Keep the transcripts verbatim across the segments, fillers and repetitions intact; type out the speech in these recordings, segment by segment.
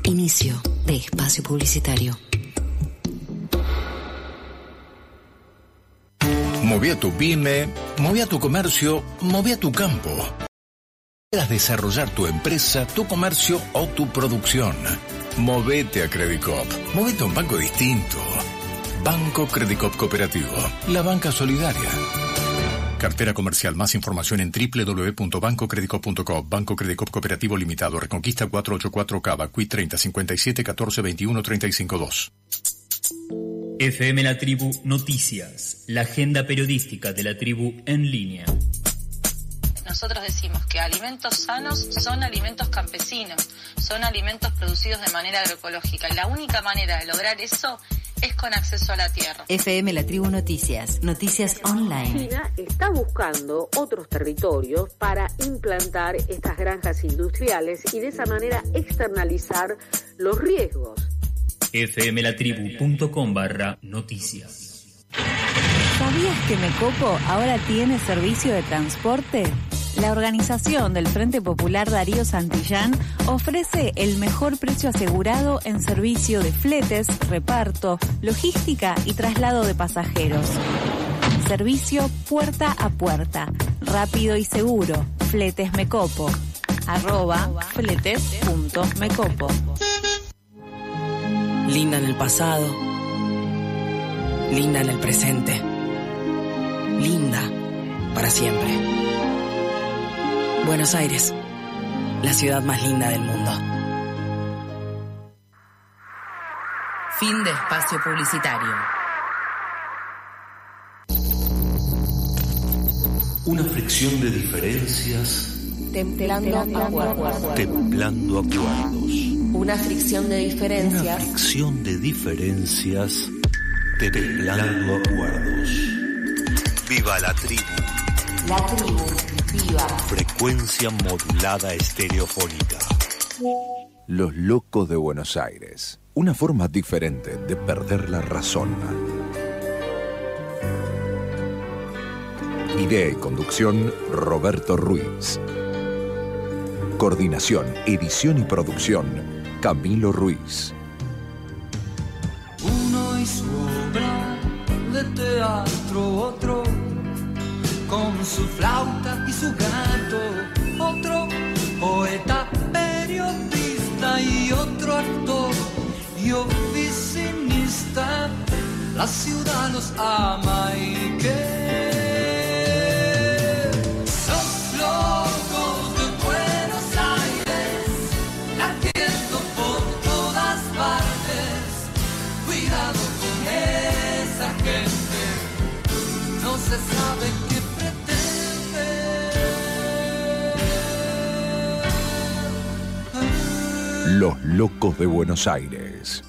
Inicio de espacio publicitario. Moví a tu pyme, moví a tu comercio, moví a tu campo. Quieras desarrollar tu empresa, tu comercio o tu producción. Movete a Credicop. Movete a un banco distinto. Banco Credicop Cooperativo. La banca solidaria. Cartera comercial. Más información en doble u doble u doble u punto banco credicop punto com. Banco Credicop Cooperativo Limitado. Reconquista cuatrocientos ochenta y cuatro Cava. Q I treinta cincuenta y siete catorce veintiuno treinta y cinco dos. F M La Tribu Noticias. La agenda periodística de la tribu en línea. Nosotros decimos que alimentos sanos son alimentos campesinos, son alimentos producidos de manera agroecológica. Y la única manera de lograr eso es con acceso a la tierra. F M La Tribu Noticias, noticias online. China está buscando otros territorios para implantar estas granjas industriales y de esa manera externalizar los riesgos. fmlatribu.com barra noticias. ¿Sabías que Mecopo ahora tiene servicio de transporte? La organización del Frente Popular Darío Santillán ofrece el mejor precio asegurado en servicio de fletes, reparto, logística y traslado de pasajeros. Servicio puerta a puerta, rápido y seguro. Fletes Mecopo. Arroba fletes.mecopo. Linda en el pasado, linda en el presente, linda para siempre. Buenos Aires, la ciudad más linda del mundo. Fin de espacio publicitario. Una fricción de diferencias templando acuerdos. Templando acuerdos. Una fricción de diferencias. Una fricción de diferencias templando acuerdos. Viva la tribu. La tribu, viva. Frecuencia modulada estereofónica. Los locos de Buenos Aires. Una forma diferente de perder la razón. Idea y conducción, Roberto Ruiz. Coordinación, edición y producción, Camilo Ruiz. Uno y su obra de teatro, otro con su flauta y su gato, otro poeta, periodista y otro actor y oficinista. La ciudad los ama y que los locos de Buenos Aires latiendo por todas partes. Cuidado con esa gente, no se sabe qué pretende. Los locos de Buenos Aires.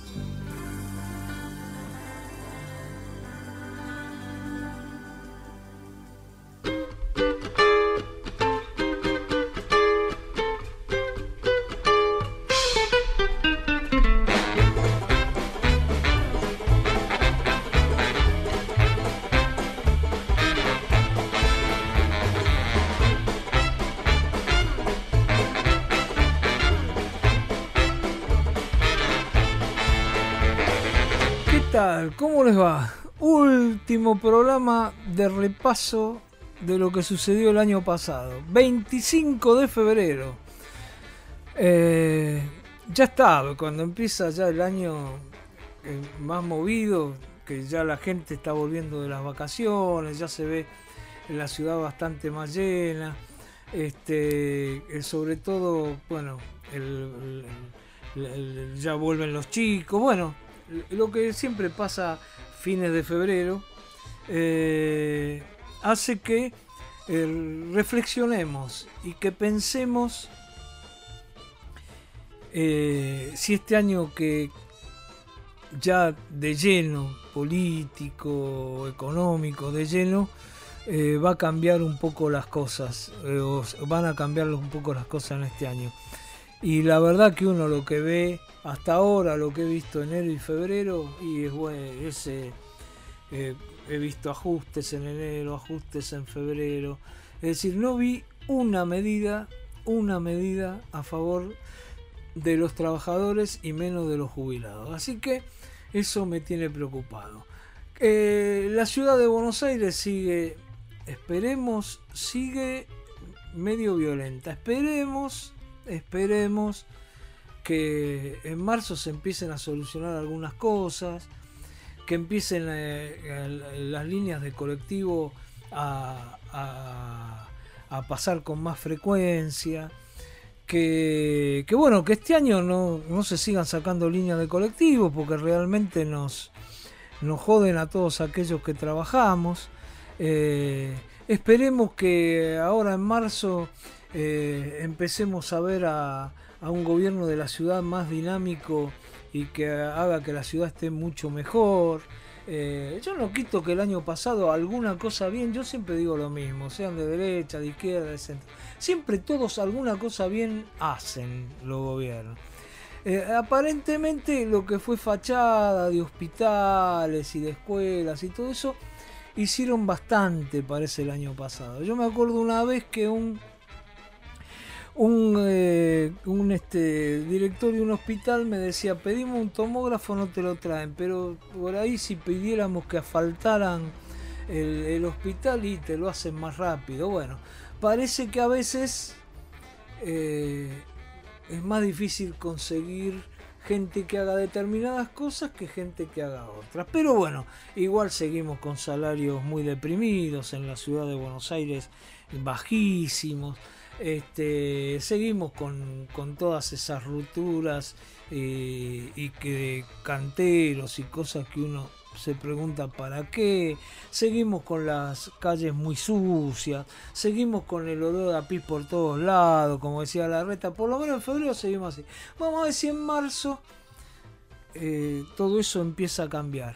¿Cómo les va? Último programa de repaso de lo que sucedió el año pasado. veinticinco de febrero. Eh, ya está, cuando empieza ya el año eh, más movido, que ya la gente está volviendo de las vacaciones, ya se ve en la ciudad bastante más llena. Este, eh, sobre todo, bueno, el, el, el, ya vuelven los chicos, bueno. Lo que siempre pasa fines de febrero eh, hace que eh, reflexionemos y que pensemos eh, si este año que ya de lleno, político, económico, de lleno, eh, va a cambiar un poco las cosas, eh, o van a cambiar un poco las cosas en este año. Y la verdad que uno lo que ve hasta ahora, lo que he visto enero y febrero, y es bueno, ese, eh, he visto ajustes en enero, ajustes en febrero. Es decir, no vi una medida, una medida a favor de los trabajadores y menos de los jubilados. Así que eso me tiene preocupado. Eh, la ciudad de Buenos Aires sigue, esperemos, sigue medio violenta. Esperemos, esperemos que en marzo se empiecen a solucionar algunas cosas, que empiecen eh, las líneas de colectivo a, a, a pasar con más frecuencia, que, que bueno, que este año no, no se sigan sacando líneas de colectivo, porque realmente nos, nos joden a todos aquellos que trabajamos. Eh, esperemos que ahora en marzo eh, empecemos a ver a, a un gobierno de la ciudad más dinámico y que haga que la ciudad esté mucho mejor. Eh, yo no quito que el año pasado alguna cosa bien, yo siempre digo lo mismo, sean de derecha, de izquierda, de centro, siempre todos alguna cosa bien hacen los gobiernos. Eh, aparentemente lo que fue fachada de hospitales y de escuelas y todo eso, hicieron bastante, parece, el año pasado. Yo me acuerdo una vez que un un, eh, un este, director de un hospital me decía, pedimos un tomógrafo, no te lo traen, pero por ahí si pidiéramos que asfaltaran el, el hospital y te lo hacen más rápido. Bueno, parece que a veces eh, es más difícil conseguir gente que haga determinadas cosas que gente que haga otras. Pero bueno, igual seguimos con salarios muy deprimidos en la ciudad de Buenos Aires, bajísimos. Este, seguimos con, con todas esas rupturas eh, y que canteros y cosas que uno se pregunta para qué. Seguimos con las calles muy sucias, seguimos con el olor a pis por todos lados, como decía Larreta. Por lo menos en febrero seguimos así. Vamos a ver si en marzo eh, todo eso empieza a cambiar,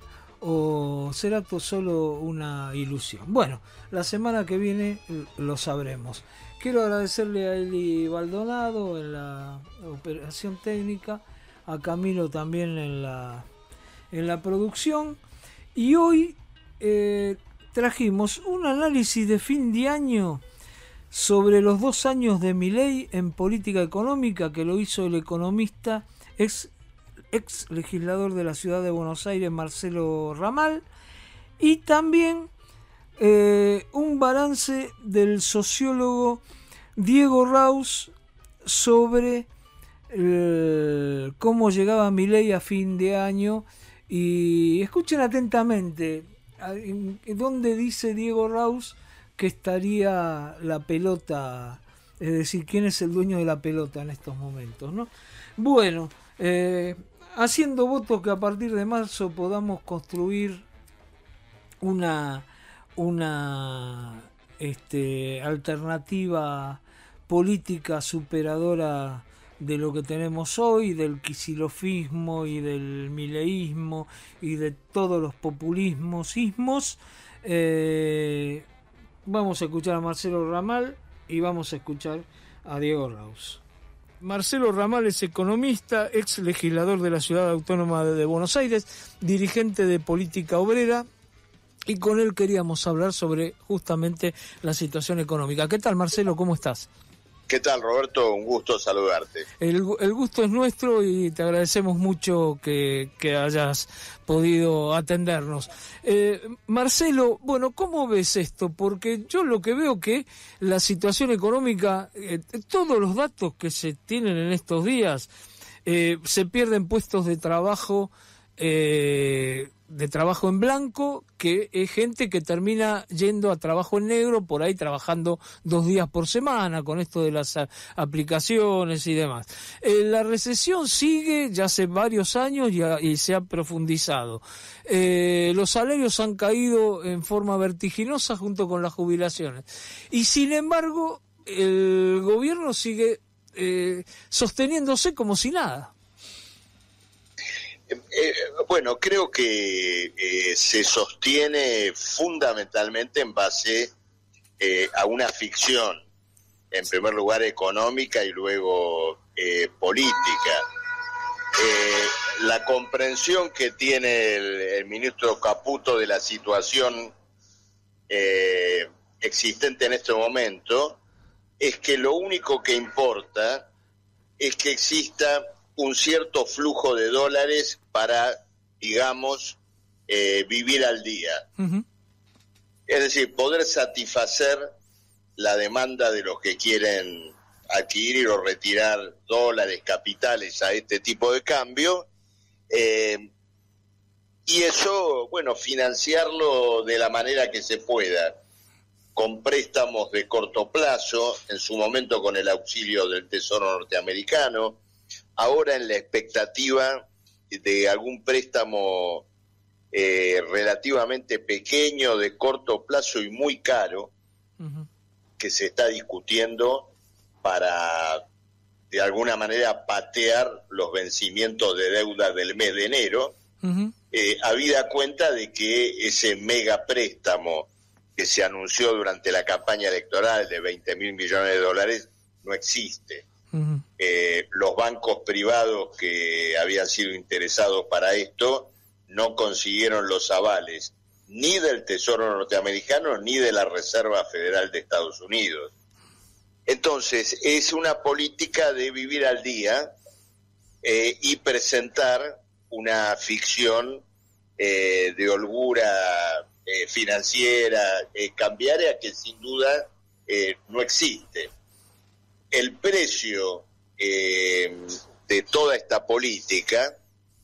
o será todo solo una ilusión. Bueno, la semana que viene lo sabremos. Quiero agradecerle a Eli Baldonado en la operación técnica, a Camilo también en la, en la producción, y hoy eh, trajimos un análisis de fin de año sobre los dos años de Milei en política económica, que lo hizo el economista, ex, ex legislador de la ciudad de Buenos Aires, Marcelo Ramal, y también Eh, un balance del sociólogo Diego Raus sobre eh, cómo llegaba Milei a fin de año. Y escuchen atentamente dónde dice Diego Raus que estaría la pelota, es decir, quién es el dueño de la pelota en estos momentos, ¿no? Bueno, eh, haciendo votos que a partir de marzo podamos construir una una este, alternativa política superadora de lo que tenemos hoy, del quisilofismo y del mileísmo y de todos los populismos, ismos. Eh, vamos a escuchar a Marcelo Ramal y vamos a escuchar a Diego Raus. Marcelo Ramal es economista, ex legislador de la Ciudad Autónoma de Buenos Aires, dirigente de Política Obrera, y con él queríamos hablar sobre justamente la situación económica. ¿Qué tal, Marcelo? ¿Cómo estás? ¿Qué tal, Roberto? Un gusto saludarte. El, el gusto es nuestro y te agradecemos mucho que, que hayas podido atendernos. Eh, Marcelo, bueno, ¿cómo ves esto? Porque yo lo que veo que la situación económica, eh, todos los datos que se tienen en estos días, eh, se pierden puestos de trabajo, eh, de trabajo en blanco, que es gente que termina yendo a trabajo en negro, por ahí trabajando dos días por semana con esto de las a, aplicaciones y demás. Eh, la recesión sigue ya hace varios años y, a, y se ha profundizado. Eh, los salarios han caído en forma vertiginosa junto con las jubilaciones. Y sin embargo, el gobierno sigue eh, sosteniéndose como si nada. Eh, bueno, creo que eh, se sostiene fundamentalmente en base eh, a una ficción, en primer lugar económica y luego eh, política. Eh, la comprensión que tiene el, el ministro Caputo de la situación eh, existente en este momento es que lo único que importa es que exista un cierto flujo de dólares para, digamos, eh, vivir al día. Uh-huh. Es decir, poder satisfacer la demanda de los que quieren adquirir o retirar dólares, capitales a este tipo de cambio, eh, y eso, bueno, financiarlo de la manera que se pueda, con préstamos de corto plazo, en su momento con el auxilio del Tesoro norteamericano, ahora en la expectativa de algún préstamo eh, relativamente pequeño, de corto plazo y muy caro, uh-huh. que se está discutiendo para, de alguna manera, patear los vencimientos de deuda del mes de enero, uh-huh. eh, habida cuenta de que ese mega préstamo que se anunció durante la campaña electoral de veinte mil millones de dólares no existe. Uh-huh. Eh, los bancos privados que habían sido interesados para esto no consiguieron los avales ni del Tesoro norteamericano ni de la Reserva Federal de Estados Unidos. Entonces, es una política de vivir al día eh, y presentar una ficción eh, de holgura eh, financiera, eh, cambiaria, que sin duda eh, no existe. El precio eh, de toda esta política,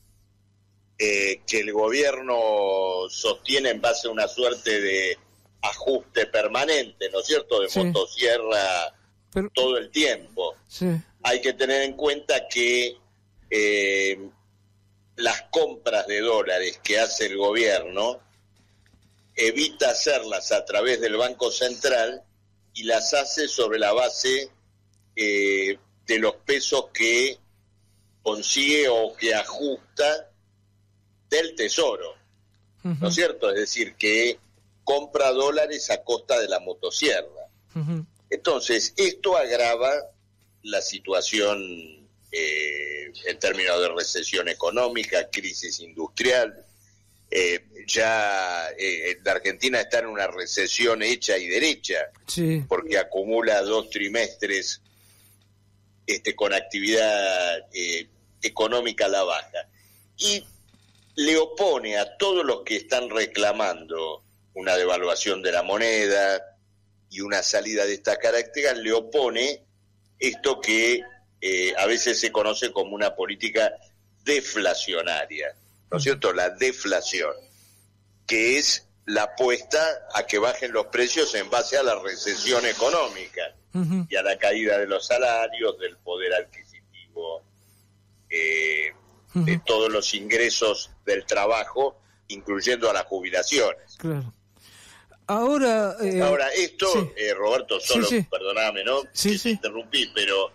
eh, que el gobierno sostiene en base a una suerte de ajuste permanente, ¿no es cierto?, de sí. motosierra Pero, todo el tiempo. Sí. Hay que tener en cuenta que eh, las compras de dólares que hace el gobierno evita hacerlas a través del Banco Central y las hace sobre la base eh, de los pesos que consigue o que ajusta del Tesoro, uh-huh. ¿no es cierto? Es decir, que compra dólares a costa de la motosierra. Uh-huh. Entonces, esto agrava la situación eh, en términos de recesión económica, crisis industrial. Eh, ya eh, la Argentina está en una recesión hecha y derecha, sí. porque acumula dos trimestres este, con actividad eh, económica a la baja. Y le opone a todos los que están reclamando una devaluación de la moneda y una salida de estas características, le opone esto que eh, a veces se conoce como una política deflacionaria, ¿no es cierto? La deflación, que es la apuesta a que bajen los precios en base a la recesión económica uh-huh. y a la caída de los salarios, del poder adquisitivo, eh, uh-huh. de todos los ingresos del trabajo, incluyendo a las jubilaciones. Claro. Ahora, eh, Ahora esto, sí. eh, Roberto, solo, sí, sí. perdóname, ¿no? Sí, que sí. te interrumpí, pero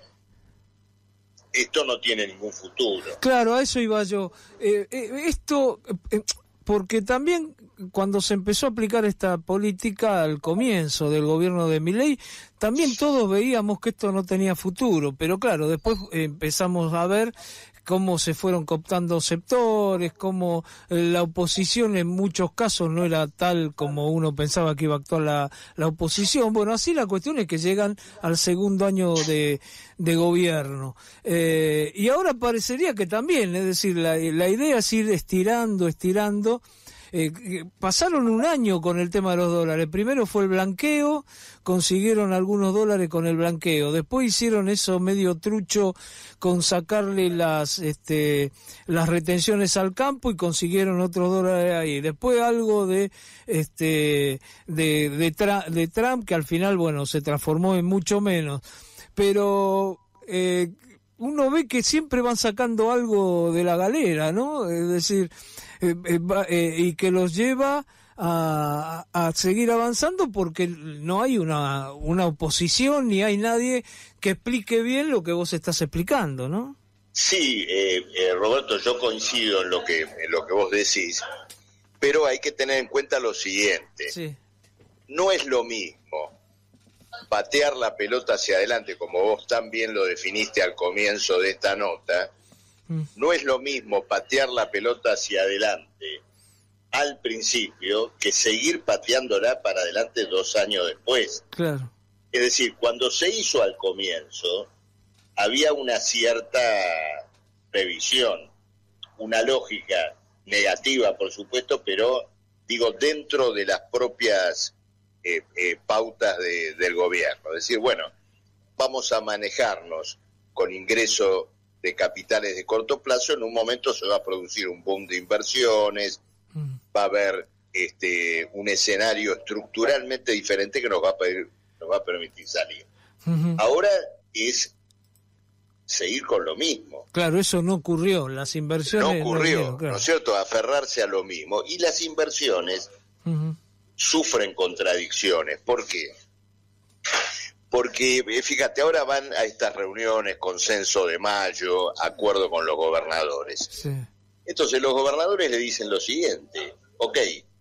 esto no tiene ningún futuro. Claro, a eso iba yo. Eh, eh, esto, eh, porque también cuando se empezó a aplicar esta política al comienzo del gobierno de Milei, también todos veíamos que esto no tenía futuro, pero claro, después eh, empezamos a ver cómo se fueron cooptando sectores, cómo la oposición en muchos casos no era tal como uno pensaba que iba a actuar la, la oposición. Bueno, así la cuestión es que llegan al segundo año de, de gobierno. Eh, y ahora parecería que también, es decir, la, la idea es ir estirando, estirando. Eh, pasaron un año con el tema de los dólares. Primero fue el blanqueo, consiguieron algunos dólares con el blanqueo. Después hicieron eso medio trucho con sacarle las este las retenciones al campo y consiguieron otros dólares ahí. Después algo de este de de, tra- de Trump, que al final, bueno, se transformó en mucho menos. Pero eh, uno ve que siempre van sacando algo de la galera, ¿no? Es decir, eh, eh, eh, y que los lleva a, a seguir avanzando porque no hay una, una oposición ni hay nadie que explique bien lo que vos estás explicando, ¿no? Sí, eh, eh, Roberto, yo coincido en lo que en lo que vos decís, pero hay que tener en cuenta lo siguiente. Sí. No es lo mismo patear la pelota hacia adelante, como vos tan bien lo definiste al comienzo de esta nota, mm. no es lo mismo patear la pelota hacia adelante al principio que seguir pateándola para adelante dos años después. Claro. Es decir, cuando se hizo al comienzo, había una cierta previsión, una lógica negativa, por supuesto, pero digo, dentro de las propias eh, eh, pautas de, del gobierno. Es decir, bueno, vamos a manejarnos con ingreso de capitales de corto plazo, en un momento se va a producir un boom de inversiones, mm. va a haber este, un escenario estructuralmente diferente que nos va a, pedir, nos va a permitir salir. Uh-huh. Ahora es seguir con lo mismo. Claro, eso no ocurrió, las inversiones... No ocurrió, no, claro. ¿no es cierto?, aferrarse a lo mismo. Y las inversiones uh-huh. sufren contradicciones. ¿Por qué? Porque, fíjate, ahora van a estas reuniones, consenso de mayo, acuerdo con los gobernadores. Sí. Entonces los gobernadores le dicen lo siguiente: ok,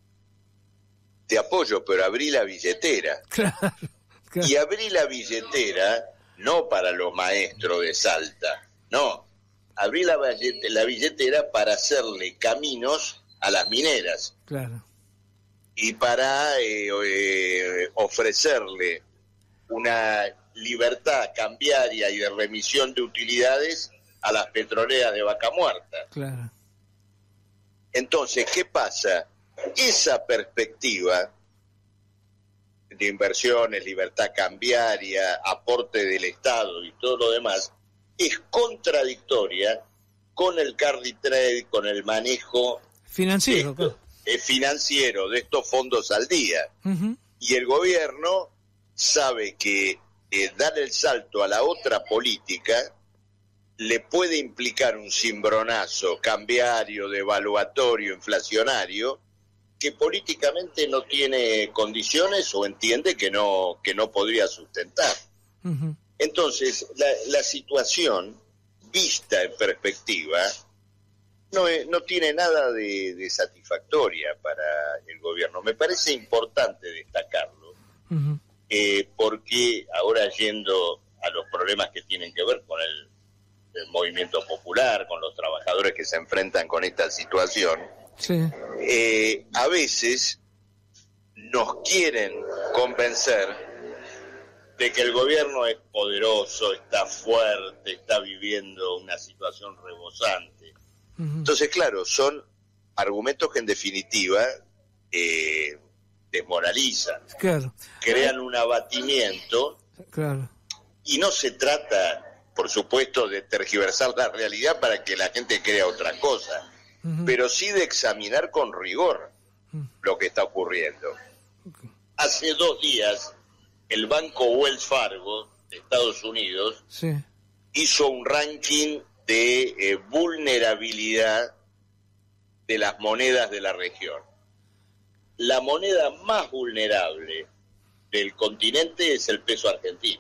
te apoyo, pero abrí la billetera. Claro, claro. Y abrí la billetera no para los maestros de Salta, no. Abrí la, la billetera para hacerle caminos a las mineras. Claro. Y para eh, eh, ofrecerle una libertad cambiaria y de remisión de utilidades a las petroleras de Vaca Muerta. Claro. Entonces, ¿qué pasa? Esa perspectiva de inversiones, libertad cambiaria, aporte del Estado y todo lo demás, es contradictoria con el carry trade, con el manejo financiero, de esto, eh, financiero de estos fondos al día. Uh-huh. Y el gobierno sabe que eh, dar el salto a la otra política le puede implicar un cimbronazo cambiario, devaluatorio, inflacionario, que políticamente no tiene condiciones o entiende que no, que no podría sustentar. Uh-huh. Entonces, la, la situación, vista en perspectiva, no, es, no tiene nada de, de satisfactoria para el gobierno. Me parece importante destacarlo. Uh-huh. Eh, porque ahora yendo a los problemas que tienen que ver con el, el movimiento popular, con los trabajadores que se enfrentan con esta situación, sí. eh, a veces nos quieren convencer de que el gobierno es poderoso, está fuerte, está viviendo una situación rebosante. Uh-huh. Entonces, claro, son argumentos que en definitiva... Eh, desmoralizan, claro. crean un abatimiento, claro. Y no se trata, por supuesto, de tergiversar la realidad para que la gente crea otra cosa, uh-huh. pero sí de examinar con rigor uh-huh. lo que está ocurriendo. Okay. Hace dos días, el banco Wells Fargo de Estados Unidos sí. hizo un ranking de eh, vulnerabilidad de las monedas de la región. La moneda más vulnerable del continente es el peso argentino,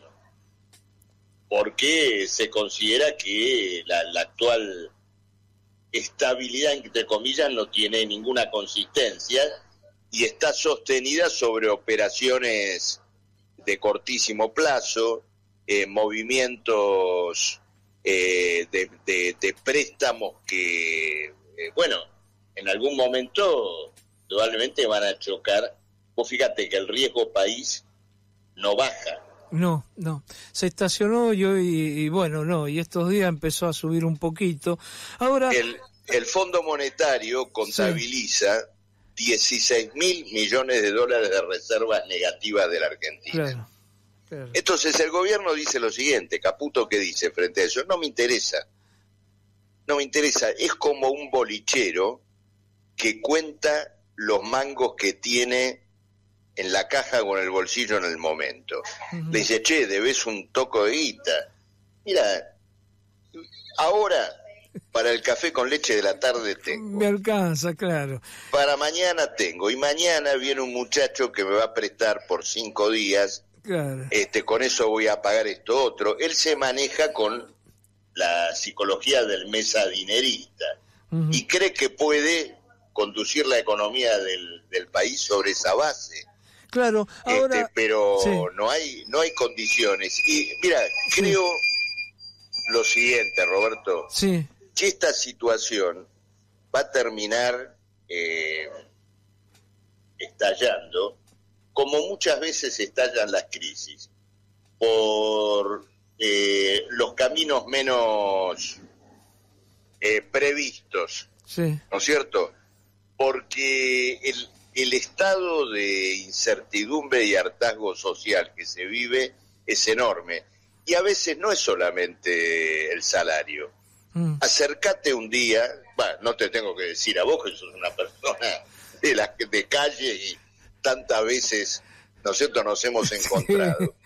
porque se considera que la, la actual estabilidad, entre comillas, no tiene ninguna consistencia y está sostenida sobre operaciones de cortísimo plazo, eh, movimientos eh, de, de, de préstamos que, eh, bueno, en algún momento... probablemente van a chocar. Vos fíjate que el riesgo país no baja. No, no. Se estacionó y, y, y bueno, no, y estos días empezó a subir un poquito. Ahora... El, el Fondo Monetario contabiliza sí. dieciséis mil millones de dólares de reservas negativas de la Argentina. Claro, claro. Entonces el gobierno dice lo siguiente, Caputo, ¿qué dice frente a eso? No me interesa. No me interesa. Es como un bolichero que cuenta los mangos que tiene en la caja con el bolsillo en el momento. Uh-huh. Le dice, che, debes un toco de guita. Mira, ahora para el café con leche de la tarde tengo. Me alcanza, claro. Para mañana tengo. Y mañana viene un muchacho que me va a prestar por cinco días. Claro. Este, con eso voy a pagar esto otro. Él se maneja con la psicología del mesadinerista. Uh-huh. Y cree que puede... conducir la economía del, del país sobre esa base. Claro, ahora... Este, pero sí. no hay no hay condiciones. Y mira, creo sí. lo siguiente, Roberto, sí. que esta situación va a terminar eh, estallando, como muchas veces estallan las crisis, por eh, los caminos menos eh, previstos, sí. ¿no es cierto? Porque el, el estado de incertidumbre y hartazgo social que se vive es enorme. Y a veces no es solamente el salario. Mm. Acércate un día, bueno, no te tengo que decir a vos que sos una persona de, la, de calle y tantas veces, ¿no es cierto?, nos hemos encontrado. Sí.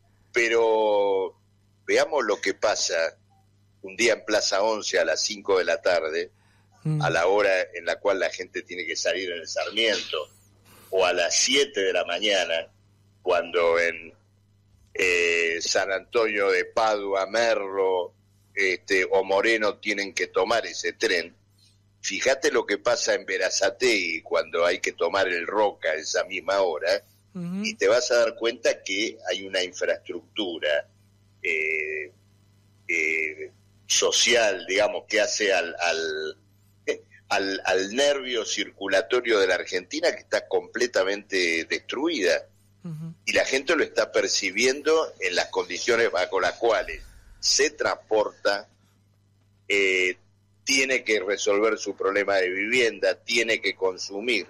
Pero veamos lo que pasa un día en Plaza Once a las cinco de la tarde, mm. a la hora en la cual la gente tiene que salir en el Sarmiento, o a las siete de la mañana, cuando en eh, San Antonio de Padua, Merlo este, o Moreno tienen que tomar ese tren. Fíjate lo que pasa en Berazategui cuando hay que tomar el Roca a esa misma hora, uh-huh. y te vas a dar cuenta que hay una infraestructura eh, eh, social, digamos, que hace al, al, eh, al, al nervio circulatorio de la Argentina que está completamente destruida. Uh-huh. Y la gente lo está percibiendo en las condiciones bajo las cuales se transporta, eh, tiene que resolver su problema de vivienda, tiene que consumir.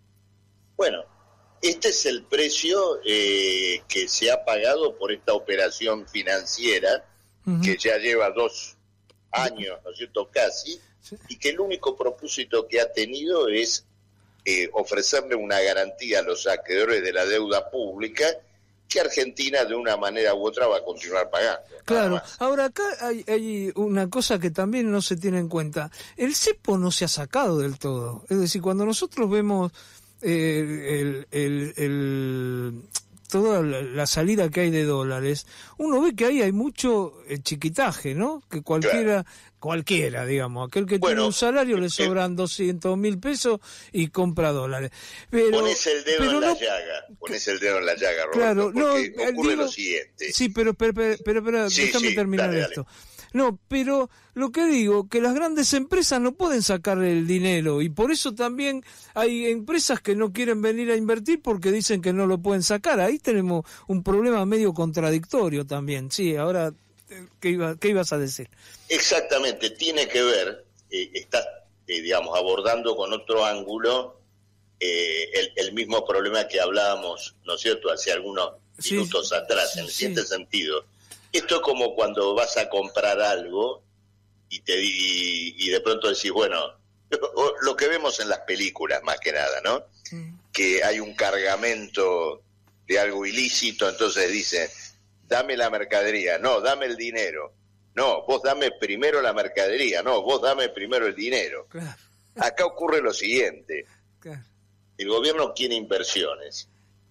Bueno, este es el precio eh, que se ha pagado por esta operación financiera, uh-huh. que ya lleva dos años, ¿no es cierto?, casi, sí. y que el único propósito que ha tenido es eh, ofrecerle una garantía a los acreedores de la deuda pública que Argentina de una manera u otra va a continuar pagando. Claro, ahora acá hay, hay una cosa que también no se tiene en cuenta. El cepo no se ha sacado del todo. Es decir, cuando nosotros vemos eh, el, el, el, toda la, la salida que hay de dólares, uno ve que ahí hay mucho eh, chiquitaje, ¿no? Que cualquiera... Claro. Cualquiera, digamos, aquel que bueno, tiene un salario le sobran doscientos mil pesos y compra dólares. Pero, pones el dedo en no, la llaga, pones el dedo en la llaga, Roberto, claro, porque no, ocurre digo, lo siguiente. Sí, pero, pero, pero, pero, pero sí, déjame sí, terminar dale, esto. Dale. No, pero lo que digo, que las grandes empresas no pueden sacar el dinero y por eso también hay empresas que no quieren venir a invertir porque dicen que no lo pueden sacar. Ahí tenemos un problema medio contradictorio también. Sí, ahora... ¿Qué, iba, ¿Qué ibas a decir? Exactamente, tiene que ver, eh, estás, eh, digamos, abordando con otro ángulo eh, el, el mismo problema que hablábamos, ¿no es cierto?, hace algunos sí, minutos atrás, en el sí. siguiente sentido. Esto es como cuando vas a comprar algo y, te, y, y de pronto decís, bueno, lo que vemos en las películas más que nada, ¿no? Mm. Que hay un cargamento de algo ilícito, entonces dicen... dame la mercadería, no, dame el dinero, no, vos dame primero la mercadería, no, vos dame primero el dinero. Claro. Acá ocurre lo siguiente, claro. El gobierno quiere inversiones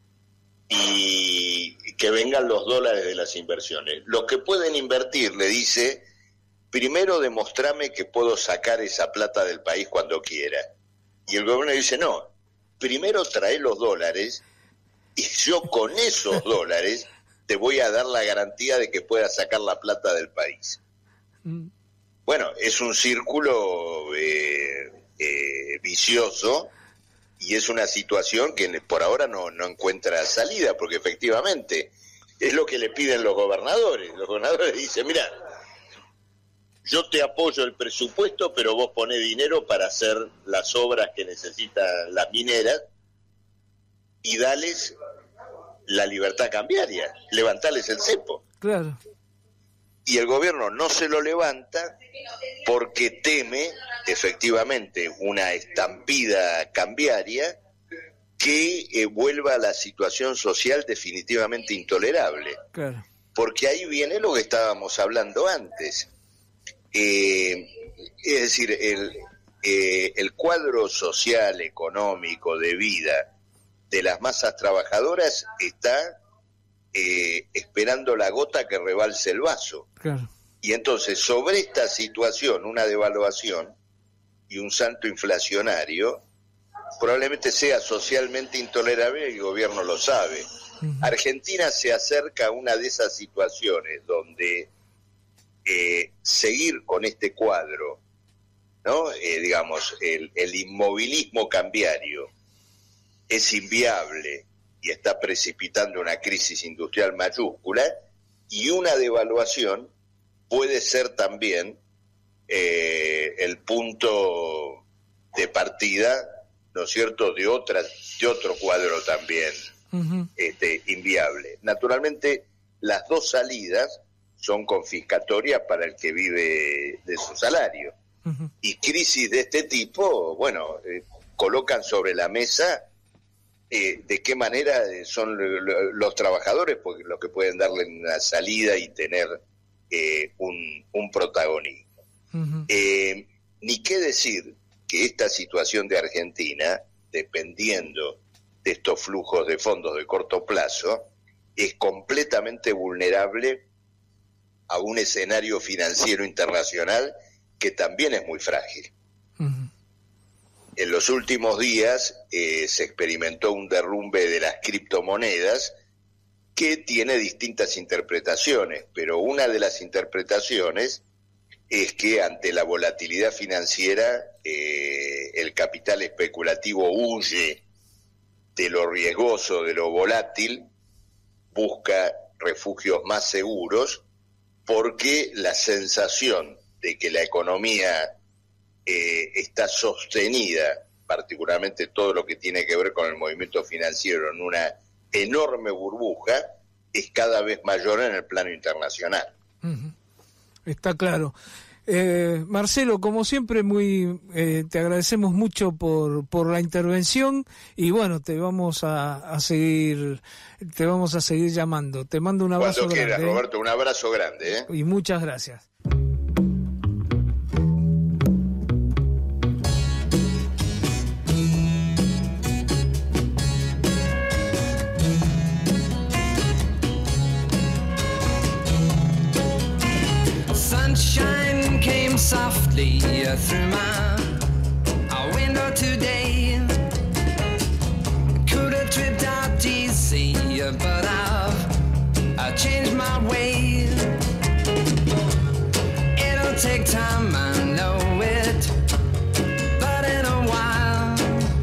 y que vengan los dólares de las inversiones. Los que pueden invertir le dice, primero demostrame que puedo sacar esa plata del país cuando quiera. Y el gobierno dice, no, primero trae los dólares y yo con esos dólares... te voy a dar la garantía de que puedas sacar la plata del país. Mm. Bueno, es un círculo eh, eh, vicioso y es una situación que por ahora no, no encuentra salida, porque efectivamente es lo que le piden los gobernadores. Los gobernadores dicen, mira, yo te apoyo el presupuesto, pero vos ponés dinero para hacer las obras que necesitan las mineras y dales... la libertad cambiaria, levantarles el cepo. Claro. Y el gobierno no se lo levanta porque teme, efectivamente, una estampida cambiaria que eh, vuelva a la situación social definitivamente intolerable. Claro. Porque ahí viene lo que estábamos hablando antes. Eh, es decir, el, eh, el cuadro social, económico, de vida de las masas trabajadoras está eh, esperando la gota que rebalse el vaso. Claro. Y entonces, sobre esta situación, una devaluación y un salto inflacionario, probablemente sea socialmente intolerable y el gobierno lo sabe. Uh-huh. Argentina se acerca a una de esas situaciones donde eh, seguir con este cuadro, ¿no? Eh, digamos, el, el inmovilismo cambiario, es inviable y está precipitando una crisis industrial mayúscula, y una devaluación puede ser también eh, el punto de partida, ¿no es cierto?, de otra, de otro cuadro también uh-huh. este, inviable. Naturalmente, las dos salidas son confiscatorias para el que vive de su salario. Uh-huh. Y crisis de este tipo, bueno, eh, colocan sobre la mesa eh, de qué manera son los trabajadores porque los que pueden darle una salida y tener eh, un, un protagonismo. Uh-huh. Eh, ni qué decir que esta situación de Argentina, dependiendo de estos flujos de fondos de corto plazo, es completamente vulnerable a un escenario financiero internacional que también es muy frágil. Uh-huh. En los últimos días eh, se experimentó un derrumbe de las criptomonedas que tiene distintas interpretaciones, pero una de las interpretaciones es que ante la volatilidad financiera eh, el capital especulativo huye de lo riesgoso, de lo volátil, busca refugios más seguros porque la sensación de que la economía eh, está sostenida, particularmente todo lo que tiene que ver con el movimiento financiero, en una enorme burbuja, es cada vez mayor en el plano internacional. Uh-huh. Está claro. Eh, Marcelo, como siempre, muy eh, te agradecemos mucho por por la intervención y bueno, te vamos a, a seguir te vamos a seguir llamando. Te mando un abrazo Cuando grande. quieras, Roberto, un abrazo grande. ¿eh? Y muchas gracias. Sunshine came softly through my window today. Could have tripped out easy, but I've I changed my way. It'll take time, I know it, but in a while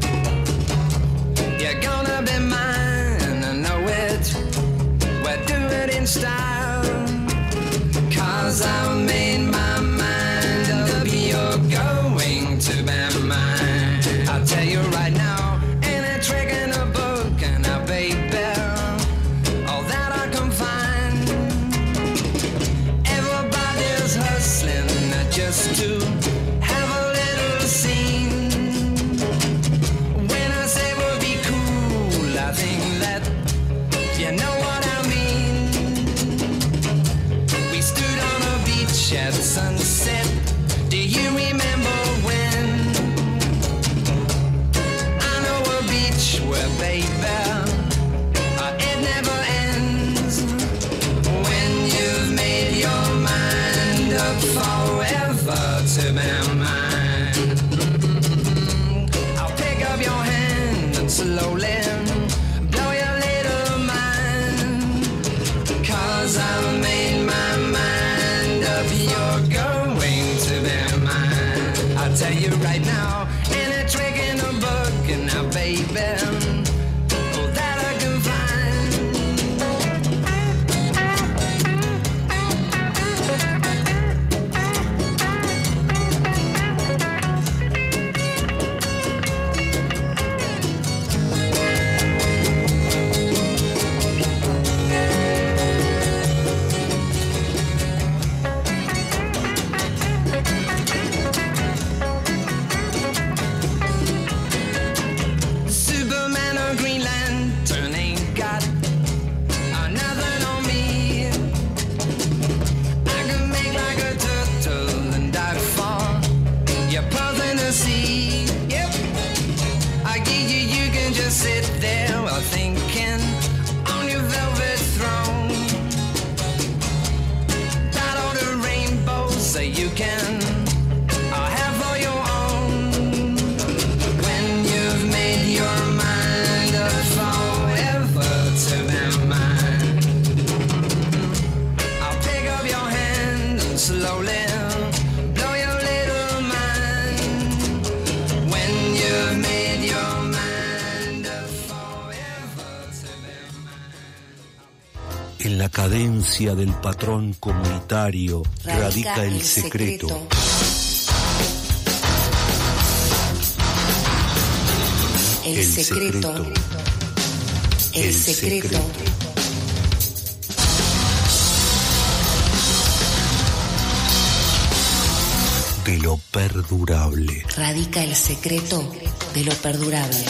you're gonna be mine. I know it. We'll do it in style. Cause I made my mind up, you're going to be mine. I'll tell you right now, ain't a trick in a book, and I baby, all that I can find. Everybody's hustling just to have a little scene. When I say we'll be cool, I think that you know what I mean. We stood on a beach at sunset. Do you remember when? I know a beach where, baby, uh, it never ends. When you've made your mind up forever to be mine, I'll pick up your hand and slowly blow your little mind. Cause I've made my mind up, you're going to be mine. I'll tell you right now, ain't a trick in a book, and now baby, all that I can Superman or Green Lantern ain't got uh, nothing on me. I can make like a turtle and dive far. You're puzzling to see. Yep. I give you, you can just sit there while thinking on your velvet throne. Got all the rainbows so you can uh, have for your own. When you've made your mind up forever to be mine, I'll pick up your hand and slowly blow your little mind. When you've made your mind up forever to be mine. En En la cadencia del patrón comunitario radica, radica el, el secreto. secreto. El, el secreto. secreto. El, el secreto. secreto. De lo perdurable. Radica el secreto de lo perdurable.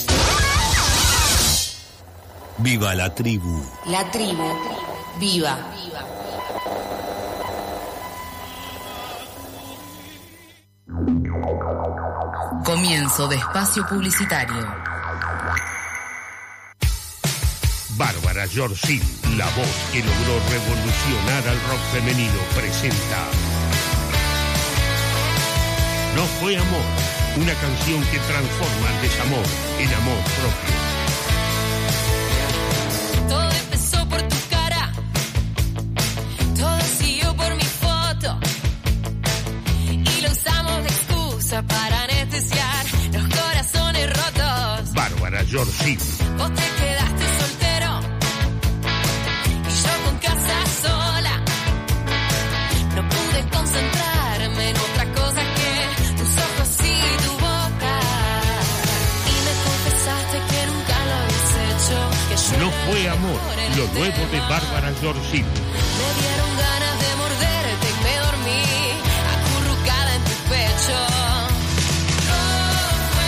Viva la tribu. La tribu. Viva. Comienzo de espacio publicitario. Bárbara Yorcín, la voz que logró revolucionar al rock femenino, presenta No fue amor, una canción que transforma el desamor en amor propio. Todo empezó por tu cara, todo siguió por mi foto, y lo usamos de excusa para anestesiar los corazones rotos. Bárbara Yorcín. Vos te quedaste soltero y yo con casa sola. No pude concentrarme en otra cosa que tus ojos y tu boca. Y me confesaste que nunca lo habías hecho, que yo No fue amor, lo nuevo de Bárbara Yorcín. me dieron ganas de morderte y me dormí acurrucada en tu pecho. No fue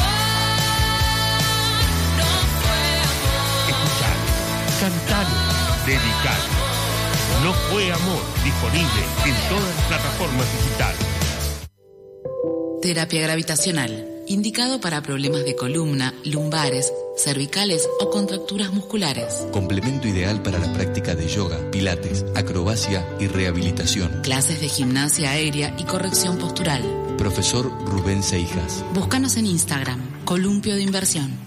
amor, no fue amor. Escuchalo, cantalo, dedicalo. No fue amor, disponible en todas las plataformas digitales. Terapia gravitacional, indicado para problemas de columna, lumbares, cervicales o contracturas musculares. Complemento ideal para la práctica de yoga, pilates, acrobacia y rehabilitación. Clases de gimnasia aérea y corrección postural. Profesor Rubén Seijas. Búscanos en Instagram, Columpio de Inversión.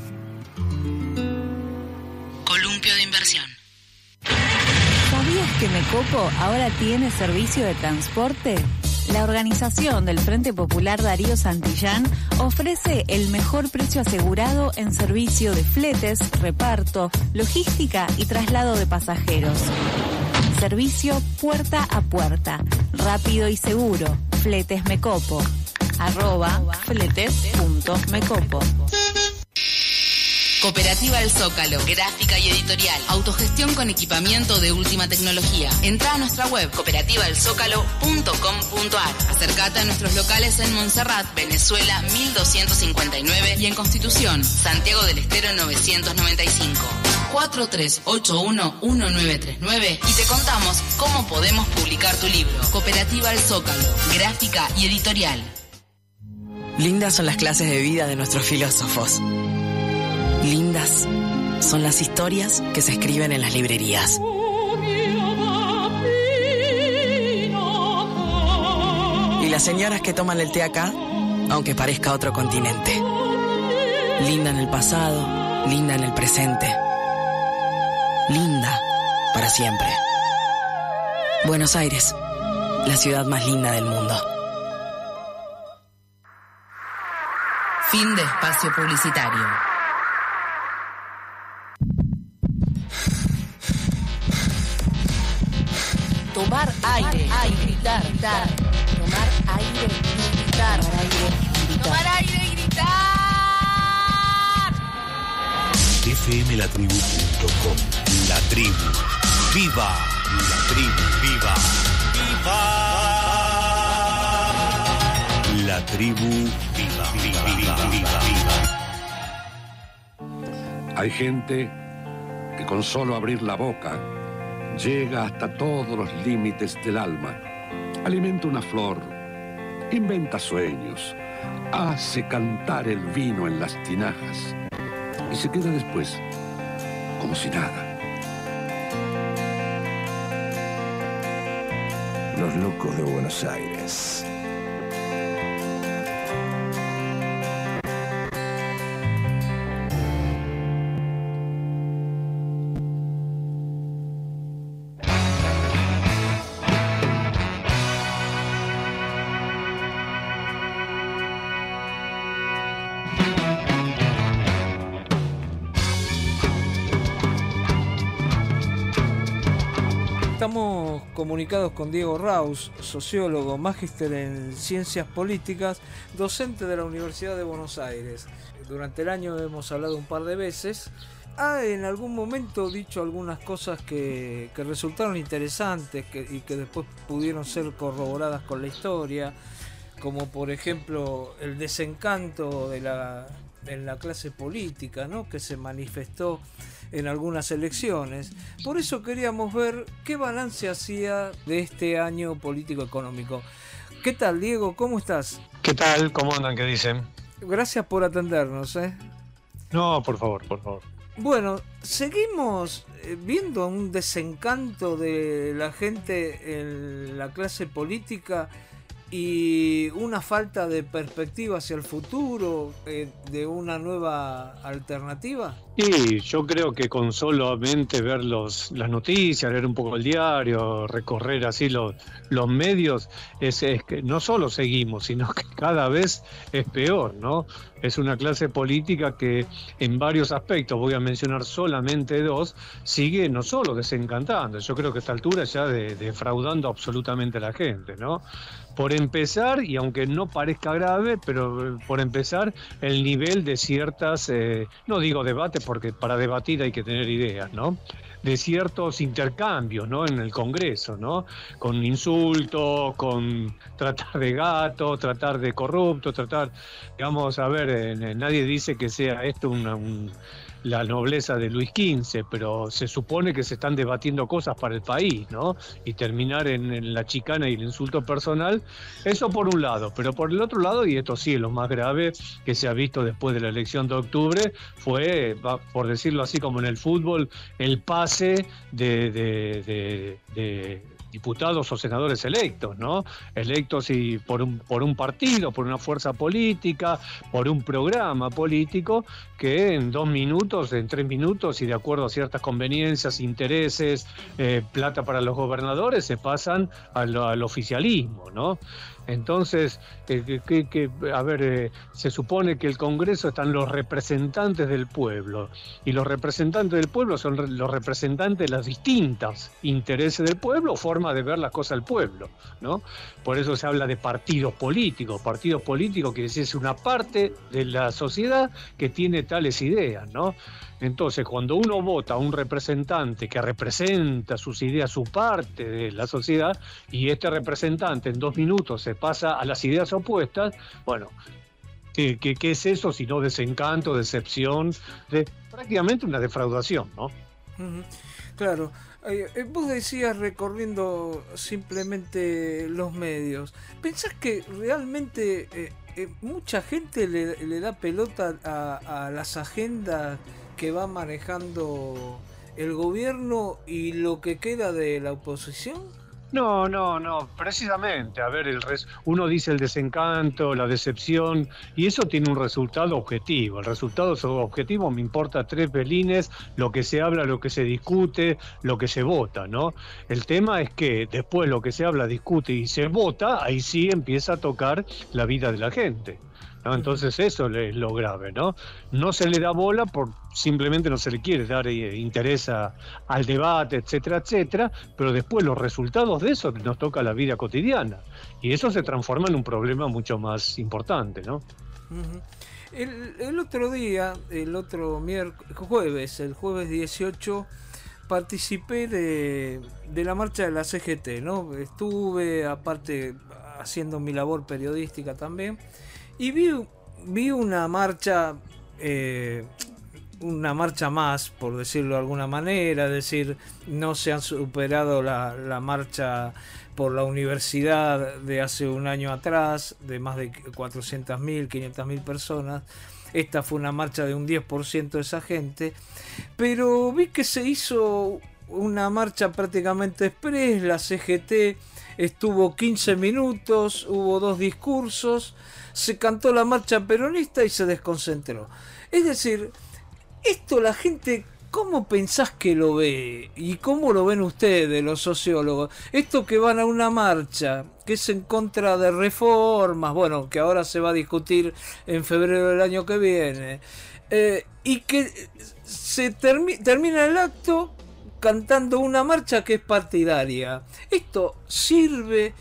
Columpio de Inversión. ¿Sabías que Mecopo ahora tiene servicio de transporte? La organización del Frente Popular Darío Santillán ofrece el mejor precio asegurado en servicio de fletes, reparto, logística y traslado de pasajeros. Servicio puerta a puerta, rápido y seguro. Fletes Mecopo. Arroba fletes.mecopo. Cooperativa El Zócalo, gráfica y editorial, autogestión con equipamiento de última tecnología. Entra a nuestra web cooperativa el zócalo punto com punto a r. Acercate a nuestros locales en Montserrat, Venezuela mil doscientos cincuenta y nueve y en Constitución, Santiago del Estero novecientos noventa y cinco. cuatro tres ocho uno uno nueve tres nueve y te contamos cómo podemos publicar tu libro. Cooperativa El Zócalo, gráfica y editorial. Lindas son las clases de vida de nuestros filósofos. Lindas son las historias que se escriben en las librerías. Y las señoras que toman el té acá, aunque parezca otro continente. Linda en el pasado, linda en el presente. Linda para siempre. Buenos Aires, la ciudad más linda del mundo. Fin de espacio publicitario. Tomar aire, aire, gritar, gritar. Tomar aire y gritar. Tomar aire y gritar. F M la tribu punto com. La tribu. ¡Viva! La tribu. ¡Viva! ¡Viva! La tribu. ¡Viva! ¡Viva! ¡Viva! ¡Viva! ¡Viva! Hay gente que con solo abrir la boca llega hasta todos los límites del alma, alimenta una flor, inventa sueños, hace cantar el vino en las tinajas y se queda después como si nada. Los locos de Buenos Aires. comunicados con Diego Raus, sociólogo, magíster en ciencias políticas, docente de la Universidad de Buenos Aires. Durante el año hemos hablado un par de veces. Ha en algún momento dicho algunas cosas que, que resultaron interesantes que, y que después pudieron ser corroboradas con la historia, como por ejemplo el desencanto de la, en la clase política, ¿no?, que se manifestó en algunas elecciones. Por eso queríamos ver qué balance hacía de este año político-económico. ¿Qué tal, Diego? ¿Cómo estás? ¿Qué tal? ¿Cómo andan? ¿Qué dicen? Gracias por atendernos, ¿eh? No, por favor, por favor. Bueno, seguimos viendo un desencanto de la gente en la clase política y una falta de perspectiva hacia el futuro, eh, de una nueva alternativa. Y yo creo que con solamente ver los, las noticias, leer un poco el diario, recorrer así los, los medios, es, es que no solo seguimos, sino que cada vez es peor, ¿no? Es una clase política que en varios aspectos, voy a mencionar solamente dos, sigue no solo desencantando, yo creo que a esta altura ya de, defraudando absolutamente a la gente, ¿no? Por empezar, y aunque no parezca grave, pero por empezar, el nivel de ciertas, eh, no digo debates, porque para debatir hay que tener ideas, ¿no?, de ciertos intercambios, ¿no?, en el Congreso, ¿no?, con insultos, con tratar de gato, tratar de corrupto, tratar, digamos, a ver, eh, nadie dice que sea esto una, un, la nobleza de Luis quince, pero se supone que se están debatiendo cosas para el país, ¿no?, y terminar en, en la chicana y el insulto personal, eso por un lado, pero por el otro lado, y esto sí es lo más grave que se ha visto después de la elección de octubre, fue, por decirlo así como en el fútbol, el pase de, de, de, de diputados o senadores electos, ¿no? Electos y por un, por un partido, por una fuerza política, por un programa político, que en dos minutos, en tres minutos y de acuerdo a ciertas conveniencias, intereses, eh, plata para los gobernadores, se pasan al, al oficialismo, ¿no? Entonces, eh, que, que, a ver, eh, se supone que el Congreso están los representantes del pueblo, y los representantes del pueblo son los representantes de los distintos intereses del pueblo, forma de ver las cosas del pueblo, ¿no? Por eso se habla de partidos políticos. Partidos políticos quiere decir es una parte de la sociedad que tiene tales ideas, ¿no? Entonces, cuando uno vota a un representante que representa sus ideas, su parte de la sociedad, y este representante en dos minutos se pasa a las ideas opuestas, bueno, ¿qué, qué, qué es eso sino desencanto, decepción, de, prácticamente una defraudación, ¿no? Uh-huh. Claro. Eh, vos decías recorriendo simplemente los medios. ¿Pensás que realmente eh, eh, mucha gente le, le da pelota a, a las agendas que va manejando el gobierno y lo que queda de la oposición? No, no, no, precisamente, a ver, el res, uno dice el desencanto, la decepción, y eso tiene un resultado objetivo. El resultado objetivo me importa tres pelines, lo que se habla, lo que se discute, lo que se vota, ¿no? El tema es que después lo que se habla, discute y se vota, ahí sí empieza a tocar la vida de la gente, ¿no? Entonces eso es lo grave, ¿no? No se le da bola por simplemente no se le quiere dar eh, interés a, al debate, etcétera, etcétera, pero después los resultados de eso nos toca la vida cotidiana, y eso se transforma en un problema mucho más importante, ¿no? Uh-huh. El, el otro día, el otro miércoles, jueves, el jueves dieciocho, participé de, de la marcha de la C G T, ¿no? Estuve, aparte, haciendo mi labor periodística también, y vi, vi una marcha, eh, una marcha más, por decirlo de alguna manera, es decir, no se han superado la, la marcha por la universidad de hace un año atrás, de más de cuatrocientas mil, quinientas mil personas. Esta fue una marcha de un diez por ciento de esa gente, pero vi que se hizo una marcha prácticamente express. La C G T estuvo quince minutos, hubo dos discursos, se cantó la marcha peronista y se desconcentró. Es decir, esto la gente, ¿cómo pensás que lo ve? ¿Y cómo lo ven ustedes, los sociólogos? Esto que van a una marcha que es en contra de reformas, bueno, que ahora se va a discutir en febrero del año que viene, eh, y que se termi- termina el acto cantando una marcha que es partidaria. ¿Esto sirve,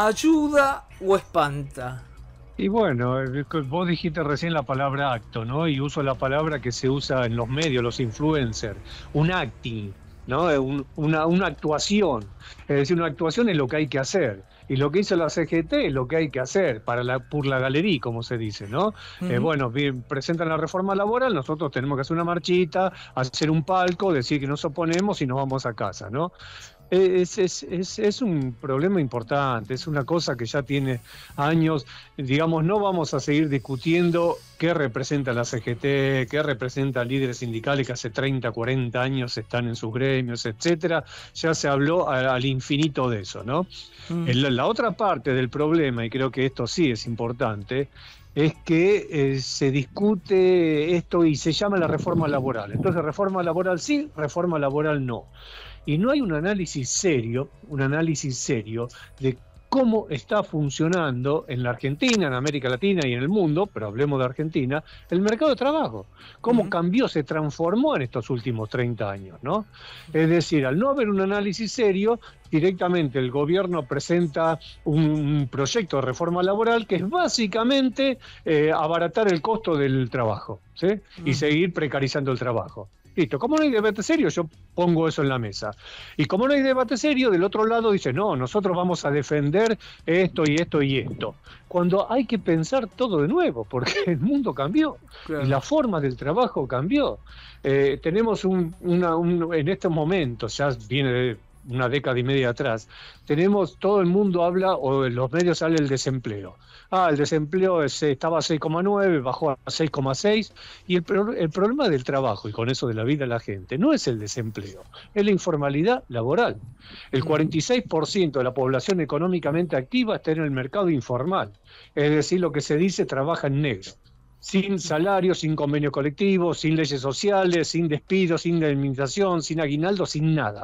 ayuda o espanta? Y bueno, vos dijiste recién la palabra acto, ¿no? Y uso la palabra que se usa en los medios, los influencers, un acting, ¿no? Un, una, una actuación. Es decir, una actuación es lo que hay que hacer. Y lo que hizo la C G T es lo que hay que hacer para la, por la galería, como se dice, ¿no? Uh-huh. Eh, bueno, bien, presentan la reforma laboral, nosotros tenemos que hacer una marchita, hacer un palco, decir que nos oponemos y nos vamos a casa, ¿no? Es, es, es, es un problema importante, es una cosa que ya tiene años. Digamos, no vamos a seguir discutiendo qué representa la C G T, qué representa líderes sindicales que hace treinta, cuarenta años están en sus gremios, etcétera. Ya se habló a, al infinito de eso, ¿no? Mm. El, la otra parte del problema, y creo que esto sí es importante, es que eh, se discute esto y se llama la reforma laboral. Entonces, reforma laboral sí, reforma laboral no. Y no hay un análisis serio, un análisis serio de cómo está funcionando en la Argentina, en América Latina y en el mundo, pero hablemos de Argentina, el mercado de trabajo. Cómo uh-huh. cambió, se transformó en estos últimos treinta años, ¿no? Es decir, al no haber un análisis serio, directamente el gobierno presenta un proyecto de reforma laboral que es básicamente eh, abaratar el costo del trabajo, ¿sí? Uh-huh. Y seguir precarizando el trabajo. Listo, como no hay debate serio, yo pongo eso en la mesa. Y como no hay debate serio, del otro lado dice, no, nosotros vamos a defender esto y esto y esto. Cuando hay que pensar todo de nuevo, porque el mundo cambió, claro. Y la forma del trabajo cambió. Eh, tenemos un, una, un, en estos momentos, ya viene de una década y media atrás, tenemos, todo el mundo habla, o en los medios habla del desempleo. Ah, el desempleo es, estaba a seis coma nueve, bajó a seis coma seis, y el, el problema del trabajo, y con eso de la vida de la gente, no es el desempleo, es la informalidad laboral. El cuarenta y seis por ciento de la población económicamente activa está en el mercado informal, es decir, lo que se dice trabaja en negro. Sin salario, sin convenio colectivo, sin leyes sociales, sin despidos, sin indemnización, sin aguinaldo, sin nada.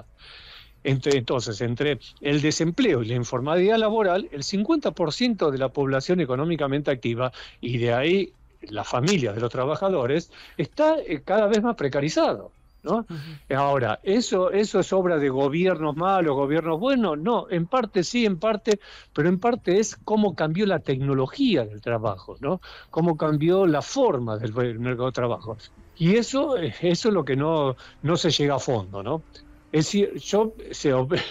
Entonces, entre el desempleo y la informalidad laboral, el cincuenta por ciento de la población económicamente activa, y de ahí la familia de los trabajadores, está cada vez más precarizado, ¿no? Uh-huh. Ahora, ¿eso, ¿eso es obra de gobiernos malos, gobiernos buenos? No, en parte sí, en parte, pero en parte es cómo cambió la tecnología del trabajo, ¿no? Cómo cambió la forma del mercado de trabajo. Y eso, eso es lo que no, no se llega a fondo, ¿no? Es decir, yo se,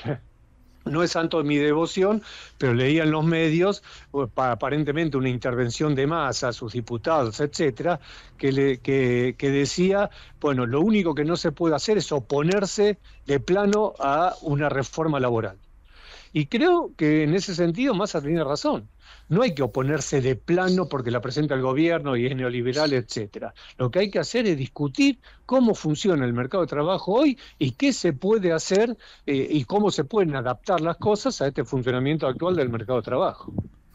no es santo de mi devoción, pero leía en los medios aparentemente una intervención de Massa, sus diputados, etcétera, que, le, que, que decía, bueno, lo único que no se puede hacer es oponerse de plano a una reforma laboral. Y creo que en ese sentido Massa tiene razón. No hay que oponerse de plano porque la presenta el gobierno y es neoliberal, etcétera. Lo que hay que hacer es discutir cómo funciona el mercado de trabajo hoy y qué se puede hacer eh, y cómo se pueden adaptar las cosas a este funcionamiento actual del mercado de trabajo.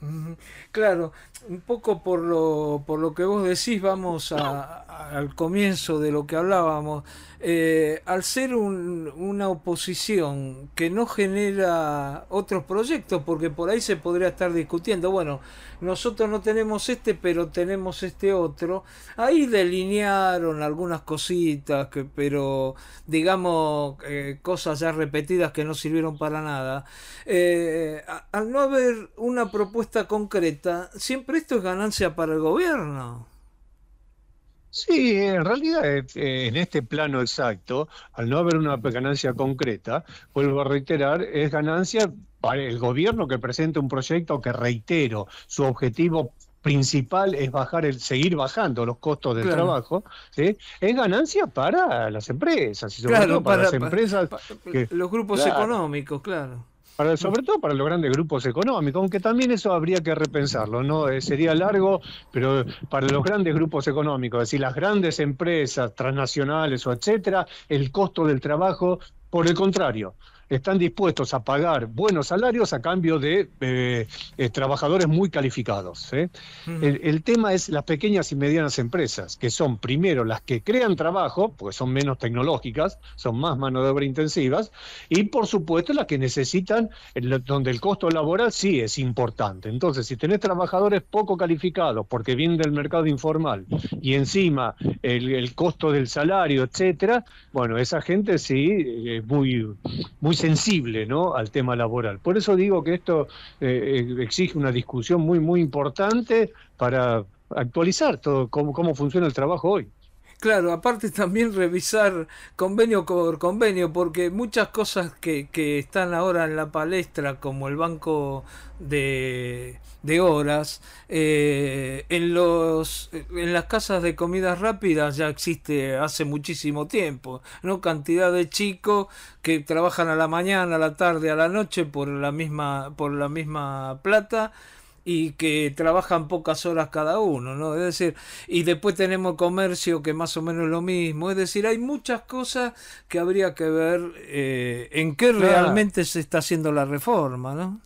Claro, un poco por lo, por lo que vos decís, vamos a, a, al comienzo de lo que hablábamos. Eh, al ser un, una oposición que no genera otros proyectos, porque por ahí se podría estar discutiendo, bueno, nosotros no tenemos este, pero tenemos este otro. Ahí delinearon algunas cositas, que, pero digamos, eh, cosas ya repetidas que no sirvieron para nada. Eh, a, al no haber una propuesta concreta, siempre esto es ganancia para el gobierno. Sí, en realidad eh, en este plano exacto, al no haber una ganancia concreta, vuelvo a reiterar, es ganancia para el gobierno que presenta un proyecto que, reitero, su objetivo principal es bajar el seguir bajando los costos del claro. trabajo, ¿sí? Es ganancia para las empresas, y sobre claro, todo para, para las para, empresas, para, que, los grupos claro, económicos, claro. Para, sobre todo para los grandes grupos económicos, aunque también eso habría que repensarlo, ¿no? Eh, sería largo, pero para los grandes grupos económicos, es decir, las grandes empresas transnacionales o etcétera, el costo del trabajo, por el contrario, están dispuestos a pagar buenos salarios a cambio de eh, eh, trabajadores muy calificados. ¿eh? Uh-huh. el, el tema es las pequeñas y medianas empresas, que son primero las que crean trabajo, porque son menos tecnológicas, son más mano de obra intensivas, y por supuesto las que necesitan, el, donde el costo laboral sí es importante. Entonces, si tenés trabajadores poco calificados, porque vienen del mercado informal, y encima el, el costo del salario, etcétera, bueno, esa gente sí es muy, muy sensible, ¿no?, al tema laboral. Por eso digo que esto eh, exige una discusión muy, muy importante para actualizar todo cómo, cómo funciona el trabajo hoy. Claro, aparte también revisar convenio por convenio, porque muchas cosas que, que están ahora en la palestra, como el banco de, de horas, eh, en los en las casas de comidas rápidas ya existe hace muchísimo tiempo, ¿no? Cantidad de chicos que trabajan a la mañana, a la tarde, a la noche por la misma por la misma plata, y que trabajan pocas horas cada uno, ¿no? Es decir, y después tenemos comercio que más o menos es lo mismo. Es decir, hay muchas cosas que habría que ver eh, en qué realmente se está haciendo la reforma, ¿no?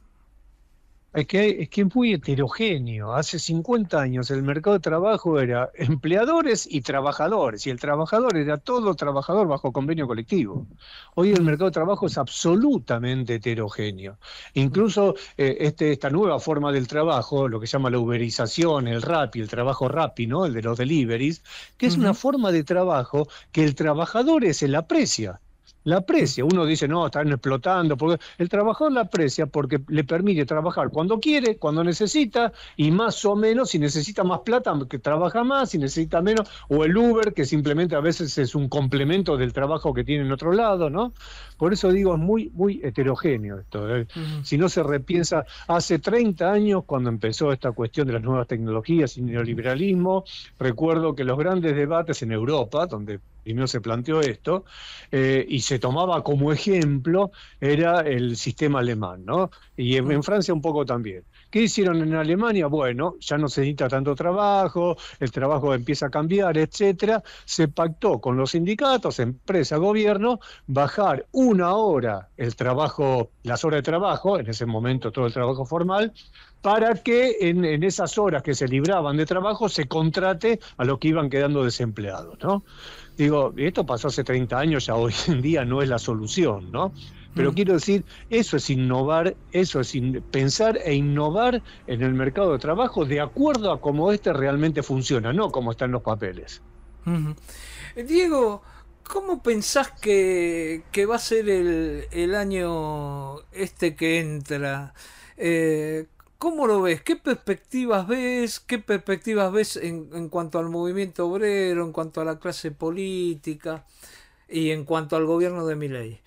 Es que, es que es muy heterogéneo. Hace cincuenta años el mercado de trabajo era empleadores y trabajadores, y el trabajador era todo trabajador bajo convenio colectivo. Hoy el mercado de trabajo es absolutamente heterogéneo. Incluso eh, este, esta nueva forma del trabajo, lo que se llama la uberización, el Rappi, el trabajo Rappi, ¿no?, el de los deliveries, que es uh-huh. una forma de trabajo que el trabajador es el aprecia. La aprecia, uno dice, no, están explotando, porque el trabajador la aprecia porque le permite trabajar cuando quiere, cuando necesita, y más o menos, si necesita más plata, que trabaja más, si necesita menos, o el Uber, que simplemente a veces es un complemento del trabajo que tiene en otro lado, ¿no? Por eso digo, es muy, muy heterogéneo esto. ¿eh? Uh-huh. Si no se repiensa, hace treinta años, cuando empezó esta cuestión de las nuevas tecnologías y neoliberalismo, recuerdo que los grandes debates en Europa, donde primero se planteó esto, eh, y se tomaba como ejemplo, era el sistema alemán, ¿no? Y en, en Francia un poco también. ¿Qué hicieron en Alemania? Bueno, ya no se necesita tanto trabajo, el trabajo empieza a cambiar, etcétera. Se pactó con los sindicatos, empresa, gobierno, bajar una hora el trabajo, las horas de trabajo, en ese momento todo el trabajo formal, para que en, en esas horas que se libraban de trabajo se contrate a los que iban quedando desempleados, ¿no? Digo, esto pasó hace treinta años, ya hoy en día no es la solución, ¿no? Pero mm. quiero decir, eso es innovar, eso es in- pensar e innovar en el mercado de trabajo de acuerdo a cómo este realmente funciona, no como están los papeles. Uh-huh. Diego, ¿cómo pensás que, que va a ser el, el año este que entra? Eh, ¿Cómo lo ves? ¿Qué perspectivas ves? ¿Qué perspectivas ves en, en cuanto al movimiento obrero, en cuanto a la clase política y en cuanto al gobierno de Milei?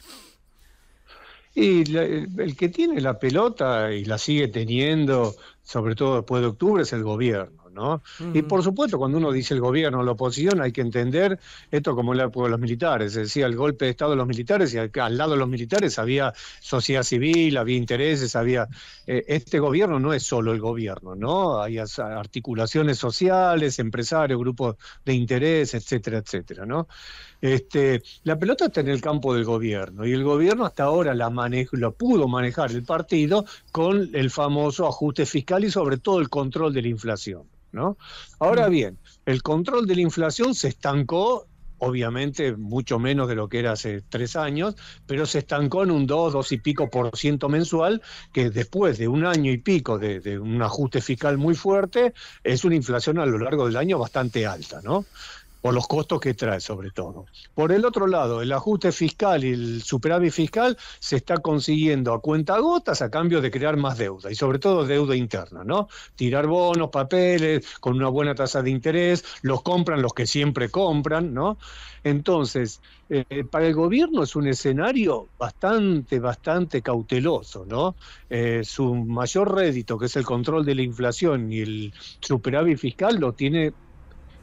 Y la, el que tiene la pelota y la sigue teniendo, sobre todo después de octubre, es el gobierno, ¿no? Uh-huh. Y por supuesto, cuando uno dice el gobierno o la oposición, hay que entender esto como el época de los militares. Se decía el golpe de Estado de los militares, y al, al lado de los militares había sociedad civil, había intereses, había... Eh, este gobierno no es solo el gobierno, ¿no? Hay articulaciones sociales, empresarios, grupos de interés, etcétera, etcétera, ¿no? Este, la pelota está en el campo del gobierno, y el gobierno hasta ahora la manejo, lo pudo manejar el partido con el famoso ajuste fiscal y sobre todo el control de la inflación, ¿no? Ahora bien, el control de la inflación se estancó, obviamente mucho menos de lo que era hace tres años, pero se estancó en un dos, dos y pico por ciento mensual, que después de un año y pico de, de un ajuste fiscal muy fuerte, es una inflación a lo largo del año bastante alta, ¿no? Por los costos que trae, sobre todo. Por el otro lado, el ajuste fiscal y el superávit fiscal se está consiguiendo a cuentagotas a cambio de crear más deuda, y sobre todo deuda interna, ¿no? Tirar bonos, papeles, con una buena tasa de interés, los compran los que siempre compran, ¿no? Entonces, eh, para el gobierno es un escenario bastante, bastante cauteloso, ¿no? Eh, su mayor rédito, que es el control de la inflación y el superávit fiscal, lo tiene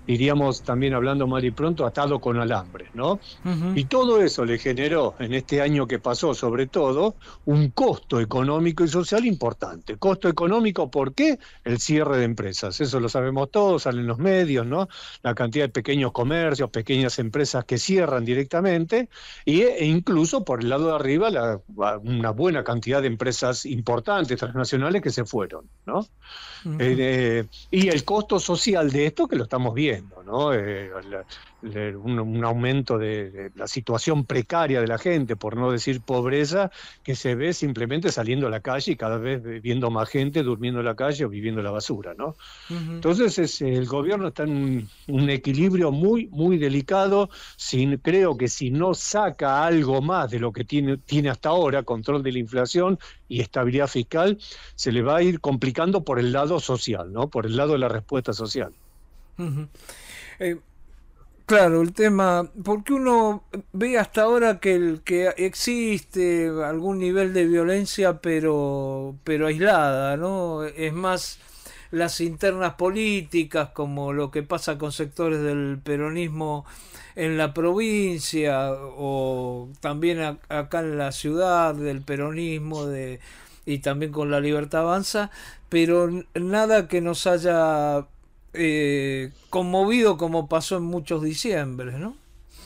diríamos también hablando mal y pronto, atado con alambre, ¿no? Uh-huh. Y todo eso le generó, en este año que pasó sobre todo, un costo económico y social importante. Costo económico, ¿por qué? El cierre de empresas, eso lo sabemos todos, salen los medios, ¿no? La cantidad de pequeños comercios, pequeñas empresas que cierran directamente, y, e incluso por el lado de arriba, la, una buena cantidad de empresas importantes, transnacionales, que se fueron, ¿no? Uh-huh. eh, eh, y el costo social de esto que lo estamos viendo, ¿no? Eh, la, la, un, un aumento de, de la situación precaria de la gente, por no decir pobreza, que se ve simplemente saliendo a la calle y cada vez viendo más gente durmiendo en la calle o viviendo en la basura, ¿no? Uh-huh. Entonces es, el gobierno está en un, un equilibrio muy, muy delicado. Sin, creo que si no saca algo más de lo que tiene, tiene hasta ahora, control de la inflación y estabilidad fiscal, se le va a ir complicando por el lado social, ¿no? Por el lado de la respuesta social. Uh-huh. Eh, claro, el tema, porque uno ve hasta ahora que el que existe algún nivel de violencia, pero pero aislada, ¿no? Es más las internas políticas, como lo que pasa con sectores del peronismo en la provincia, o también a, acá en la ciudad del peronismo de y también con La Libertad Avanza, pero nada que nos haya eh, conmovido como pasó en muchos diciembres, ¿no?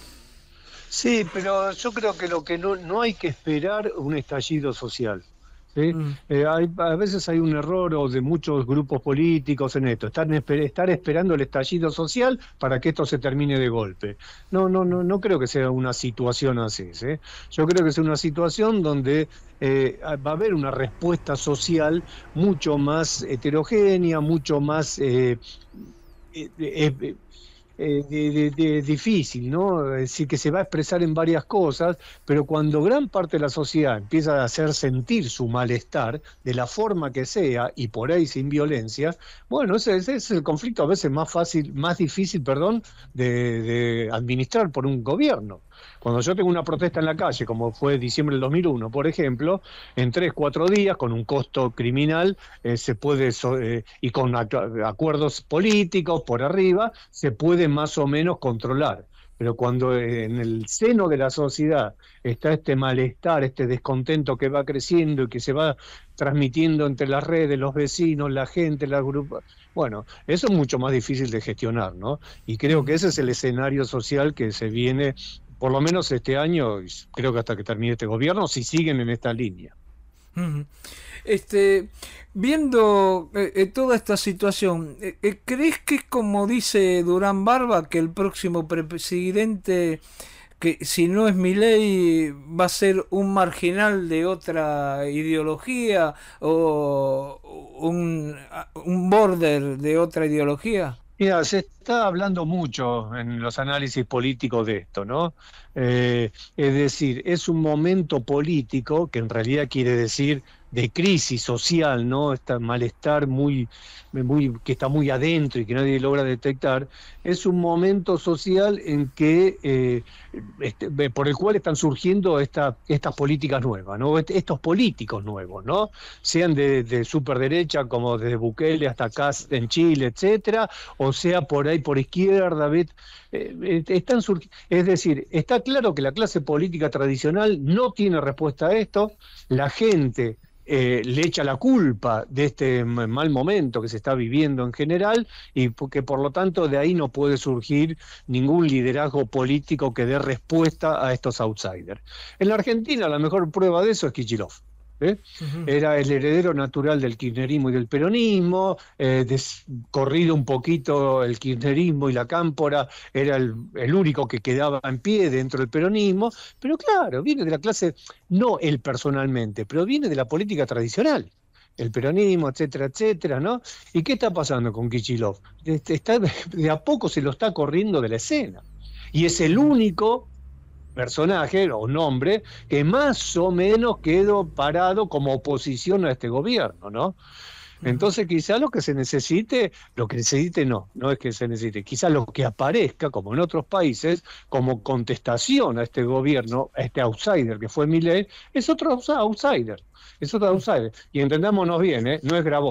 Sí, pero yo creo que lo que no, no hay que esperar un estallido social. ¿Sí? Mm. Eh, hay, a veces hay un error o de muchos grupos políticos en esto, están esper estar esperando el estallido social para que esto se termine de golpe. No, no, no, no creo que sea una situación así, ¿sí? Yo creo que es una situación donde eh, va a haber una respuesta social mucho más heterogénea, mucho más eh, eh, eh, Eh, de, de, de difícil, ¿no? Es decir, que se va a expresar en varias cosas, pero cuando gran parte de la sociedad empieza a hacer sentir su malestar, de la forma que sea, y por ahí sin violencia, bueno, ese, ese es el conflicto a veces más fácil, más difícil, perdón, de, de administrar por un gobierno. Cuando yo tengo una protesta en la calle, como fue diciembre del dos mil uno, por ejemplo, en tres, cuatro días, con un costo criminal, eh, se puede, so, eh, y con acu acuerdos políticos por arriba, se puede más o menos controlar. Pero cuando eh, en el seno de la sociedad está este malestar, este descontento que va creciendo y que se va transmitiendo entre las redes, los vecinos, la gente, la grupa, bueno, eso es mucho más difícil de gestionar, ¿no? Y creo que ese es el escenario social que se viene, por lo menos este año, y creo que hasta que termine este gobierno, si siguen en esta línea. Uh-huh. Este, viendo eh, toda esta situación, eh, ¿crees que, como dice Durán Barba, que el próximo presidente, que si no es Milei, va a ser un marginal de otra ideología o un, un border de otra ideología? Mira, se está hablando mucho en los análisis políticos de esto, ¿no? Eh, es decir, es un momento político que en realidad quiere decir de crisis social, ¿no? Este malestar muy, muy, que está muy adentro y que nadie logra detectar. Es un momento social en que eh, este, por el cual están surgiendo esta, estas políticas nuevas, ¿no? Estos políticos nuevos, ¿no? Sean de, de superderecha, como desde Bukele hasta Kast en Chile, etcétera, o sea por ahí por izquierda, ¿ves? Eh, están surgiendo, es decir, está claro que la clase política tradicional no tiene respuesta a esto, la gente Eh, le echa la culpa de este mal momento que se está viviendo en general y que por lo tanto de ahí no puede surgir ningún liderazgo político que dé respuesta a estos outsiders. En la Argentina la mejor prueba de eso es Kicillof. ¿Eh? Uh-huh. Era el heredero natural del kirchnerismo y del peronismo, eh, corrido un poquito el kirchnerismo y la cámpora, era el, el único que quedaba en pie dentro del peronismo, pero claro, viene de la clase, no él personalmente, pero viene de la política tradicional, el peronismo, etcétera, etcétera, ¿no? ¿Y qué está pasando con Kicillof? Está, de a poco se lo está corriendo de la escena, y es el único personaje o nombre que más o menos quedó parado como oposición a este gobierno, ¿no? Entonces quizá lo que se necesite, lo que necesite no, no es que se necesite, quizá lo que aparezca, como en otros países, como contestación a este gobierno, a este outsider que fue Milei, es otro outsider, es otro outsider. Y entendámonos bien, ¿eh? No es Grabois,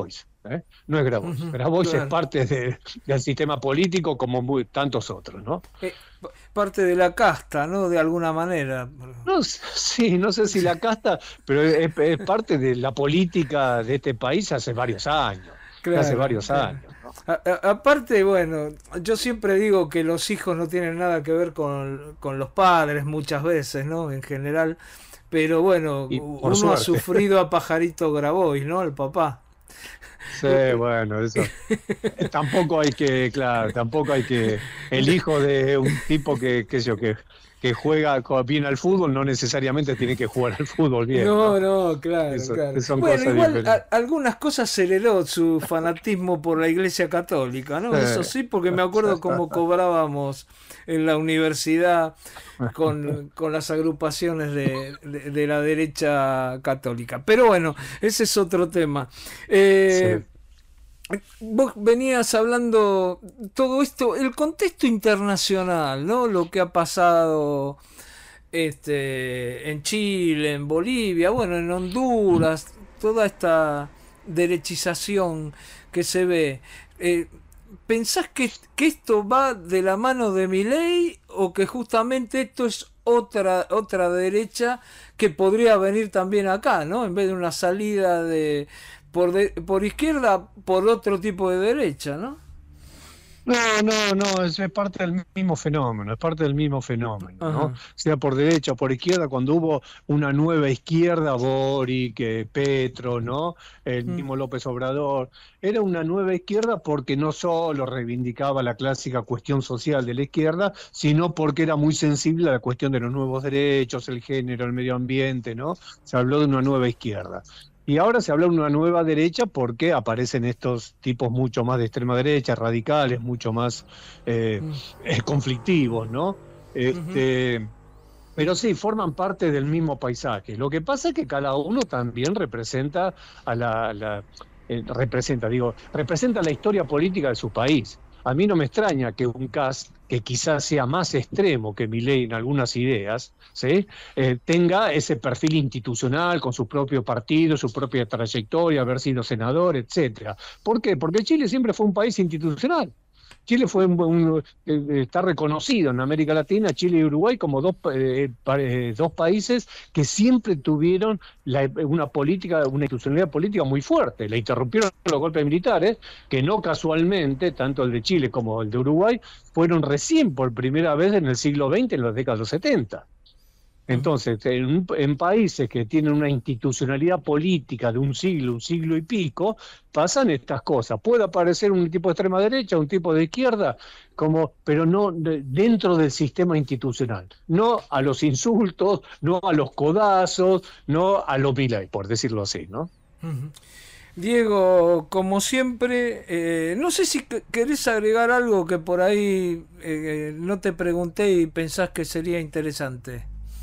¿eh? No es Grabois. Ujú, Grabois claro. es parte de, del sistema político como muy, tantos otros, ¿no? Eh, p- parte de la casta, ¿no? De alguna manera. No, sé- sí, no sé si la casta, pero es, es parte de la política de este país hace varios años. Claro, hace varios claro. años. A- a- aparte, bueno, yo siempre digo que los hijos no tienen nada que ver con, con los padres muchas veces, ¿no? En general. Pero bueno, Y por uno suerte. ha sufrido a Pajarito Grabois, ¿no? El papá. Sí, bueno, eso. Eh, Tampoco hay que, claro, tampoco hay que. El hijo de un tipo que, qué sé yo, que, que juega co- bien al fútbol, no necesariamente tiene que jugar al fútbol bien. No, no, claro, Eso- claro. son Bueno, cosas igual diferentes. a- algunas cosas heredó su fanatismo por la Iglesia Católica, ¿no? Sí. Eso sí, porque me acuerdo cómo cobrábamos en la universidad con, con las agrupaciones de, de- de la derecha católica. Pero bueno, ese es otro tema. Eh, Vos venías hablando todo esto, el contexto internacional, ¿no? Lo que ha pasado este, en Chile, en Bolivia, bueno, en Honduras, toda esta derechización que se ve. Eh, ¿Pensás que, que esto va de la mano de Milei o que justamente esto es otra otra derecha que podría venir también acá, ¿no? En vez de una salida de por de, por izquierda, por otro tipo de derecha, ¿no? No, no, no, es, es parte del mismo fenómeno, es parte del mismo fenómeno, ¿no? Ajá. Sea por derecha o por izquierda, cuando hubo una nueva izquierda, Boric, eh, Petro, ¿no? El Mm. mismo López Obrador, era una nueva izquierda porque no solo reivindicaba la clásica cuestión social de la izquierda, sino porque era muy sensible a la cuestión de los nuevos derechos, el género, el medio ambiente, ¿no? Se habló de una nueva izquierda. Y ahora se habla de una nueva derecha porque aparecen estos tipos mucho más de extrema derecha, radicales, mucho más eh, eh, conflictivos, ¿no? Este, pero sí, forman parte del mismo paisaje. Lo que pasa es que cada uno también representa a la, la eh, representa, digo, representa la historia política de su país. A mí no me extraña que un Kast, que quizás sea más extremo que Milei en algunas ideas, ¿sí? eh, tenga ese perfil institucional con su propio partido, su propia trayectoria, haber sido senador, etcétera. ¿Por qué? Porque Chile siempre fue un país institucional. Chile fue un, un- eh, está reconocido en América Latina, Chile y Uruguay, como dos, eh, pa- eh, dos países que siempre tuvieron la- una política, una institucionalidad política muy fuerte. La interrumpieron los golpes militares, que no casualmente, tanto el de Chile como el de Uruguay, fueron recién por primera vez en el siglo veinte, en las décadas de los setenta. Entonces, en, un- en países que tienen una institucionalidad política de un siglo, un siglo y pico, pasan estas cosas. Puede aparecer un tipo de extrema derecha, un tipo de izquierda, como, pero no de- dentro del sistema institucional. No a los insultos, no a los codazos, no a los Milei, por decirlo así, ¿no? Ujú. Diego, como siempre, eh, no sé si que- querés agregar algo que por ahí eh, no te pregunté y pensás que sería interesante.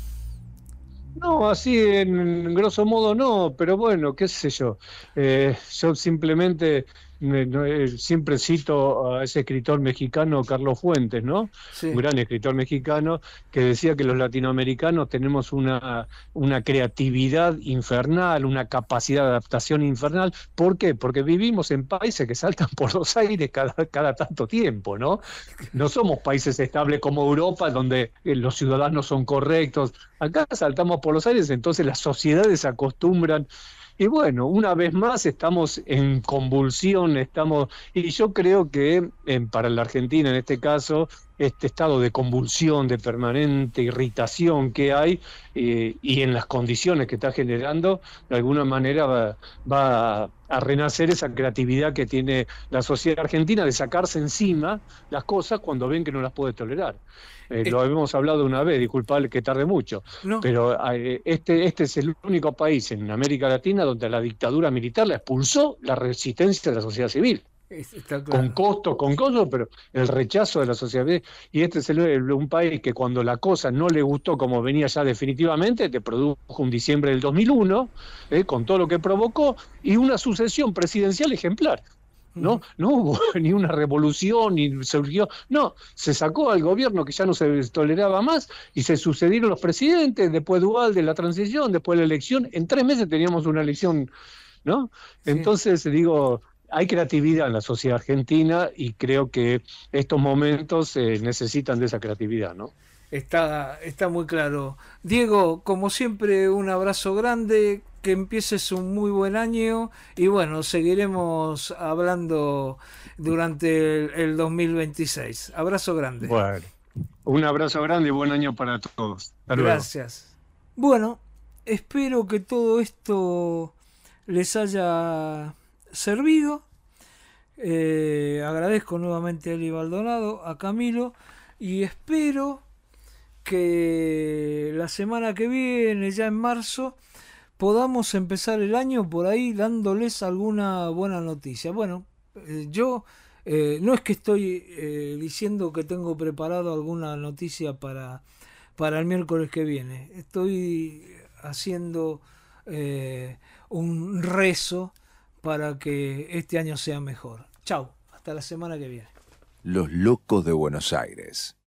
No, así en, en grosso modo no, pero bueno, qué sé yo. Eh, yo simplemente me- no, eh, siempre cito a ese escritor mexicano, Carlos Fuentes, ¿no? Sí. Un gran escritor mexicano que decía que los latinoamericanos tenemos una, una creatividad infernal, una capacidad de adaptación infernal. ¿Por qué? Porque vivimos en países que saltan por los aires cada, cada tanto tiempo, ¿no? No somos países estables como Europa, donde eh, los ciudadanos son correctos. Acá saltamos por los aires, entonces las sociedades se acostumbran. Y bueno, una vez más estamos en convulsión, estamos, y yo creo que eh, para la Argentina en este caso, este estado de convulsión, de permanente irritación que hay, eh, y en las condiciones que está generando, de alguna manera va, va a, a renacer esa creatividad que tiene la sociedad argentina de sacarse encima las cosas cuando ven que no las puede tolerar. Eh, lo habíamos hablado una vez, disculpad que tarde mucho, No. pero eh, este, este es el único país en América Latina donde la dictadura militar la expulsó la resistencia de la sociedad civil. Es- Está claro. Con costos, con costos, pero el rechazo de la sociedad civil. Y este es el- el- un país que cuando la cosa no le gustó como venía ya definitivamente, te produjo un diciembre del dos mil uno, eh, con todo lo que provocó, y una sucesión presidencial ejemplar. No, no hubo ni una revolución, ni surgió, no, se sacó al gobierno que ya no se toleraba más y se sucedieron los presidentes, después Duhalde, la transición, después la elección, en tres meses teníamos una elección, ¿no? Entonces, digo, hay creatividad en la sociedad argentina y creo que estos momentos eh, necesitan de esa creatividad, ¿no? Está, está muy claro. Diego, como siempre, un abrazo grande, que empieces un muy buen año y bueno, seguiremos hablando durante el, el dos mil veintiséis. Abrazo grande. Bueno, un abrazo grande y buen año para todos. Hasta luego. Gracias. Bueno, espero que todo esto les haya servido. Eh, agradezco nuevamente a Eli Baldonado, a Camilo, y espero que la semana que viene, ya en marzo, podamos empezar el año por ahí dándoles alguna buena noticia. Bueno, eh, yo eh, no es que estoy eh, diciendo que tengo preparado alguna noticia para, para el miércoles que viene. Estoy haciendo eh, un rezo para que este año sea mejor. Chau, hasta la semana que viene. Los Locos de Buenos Aires.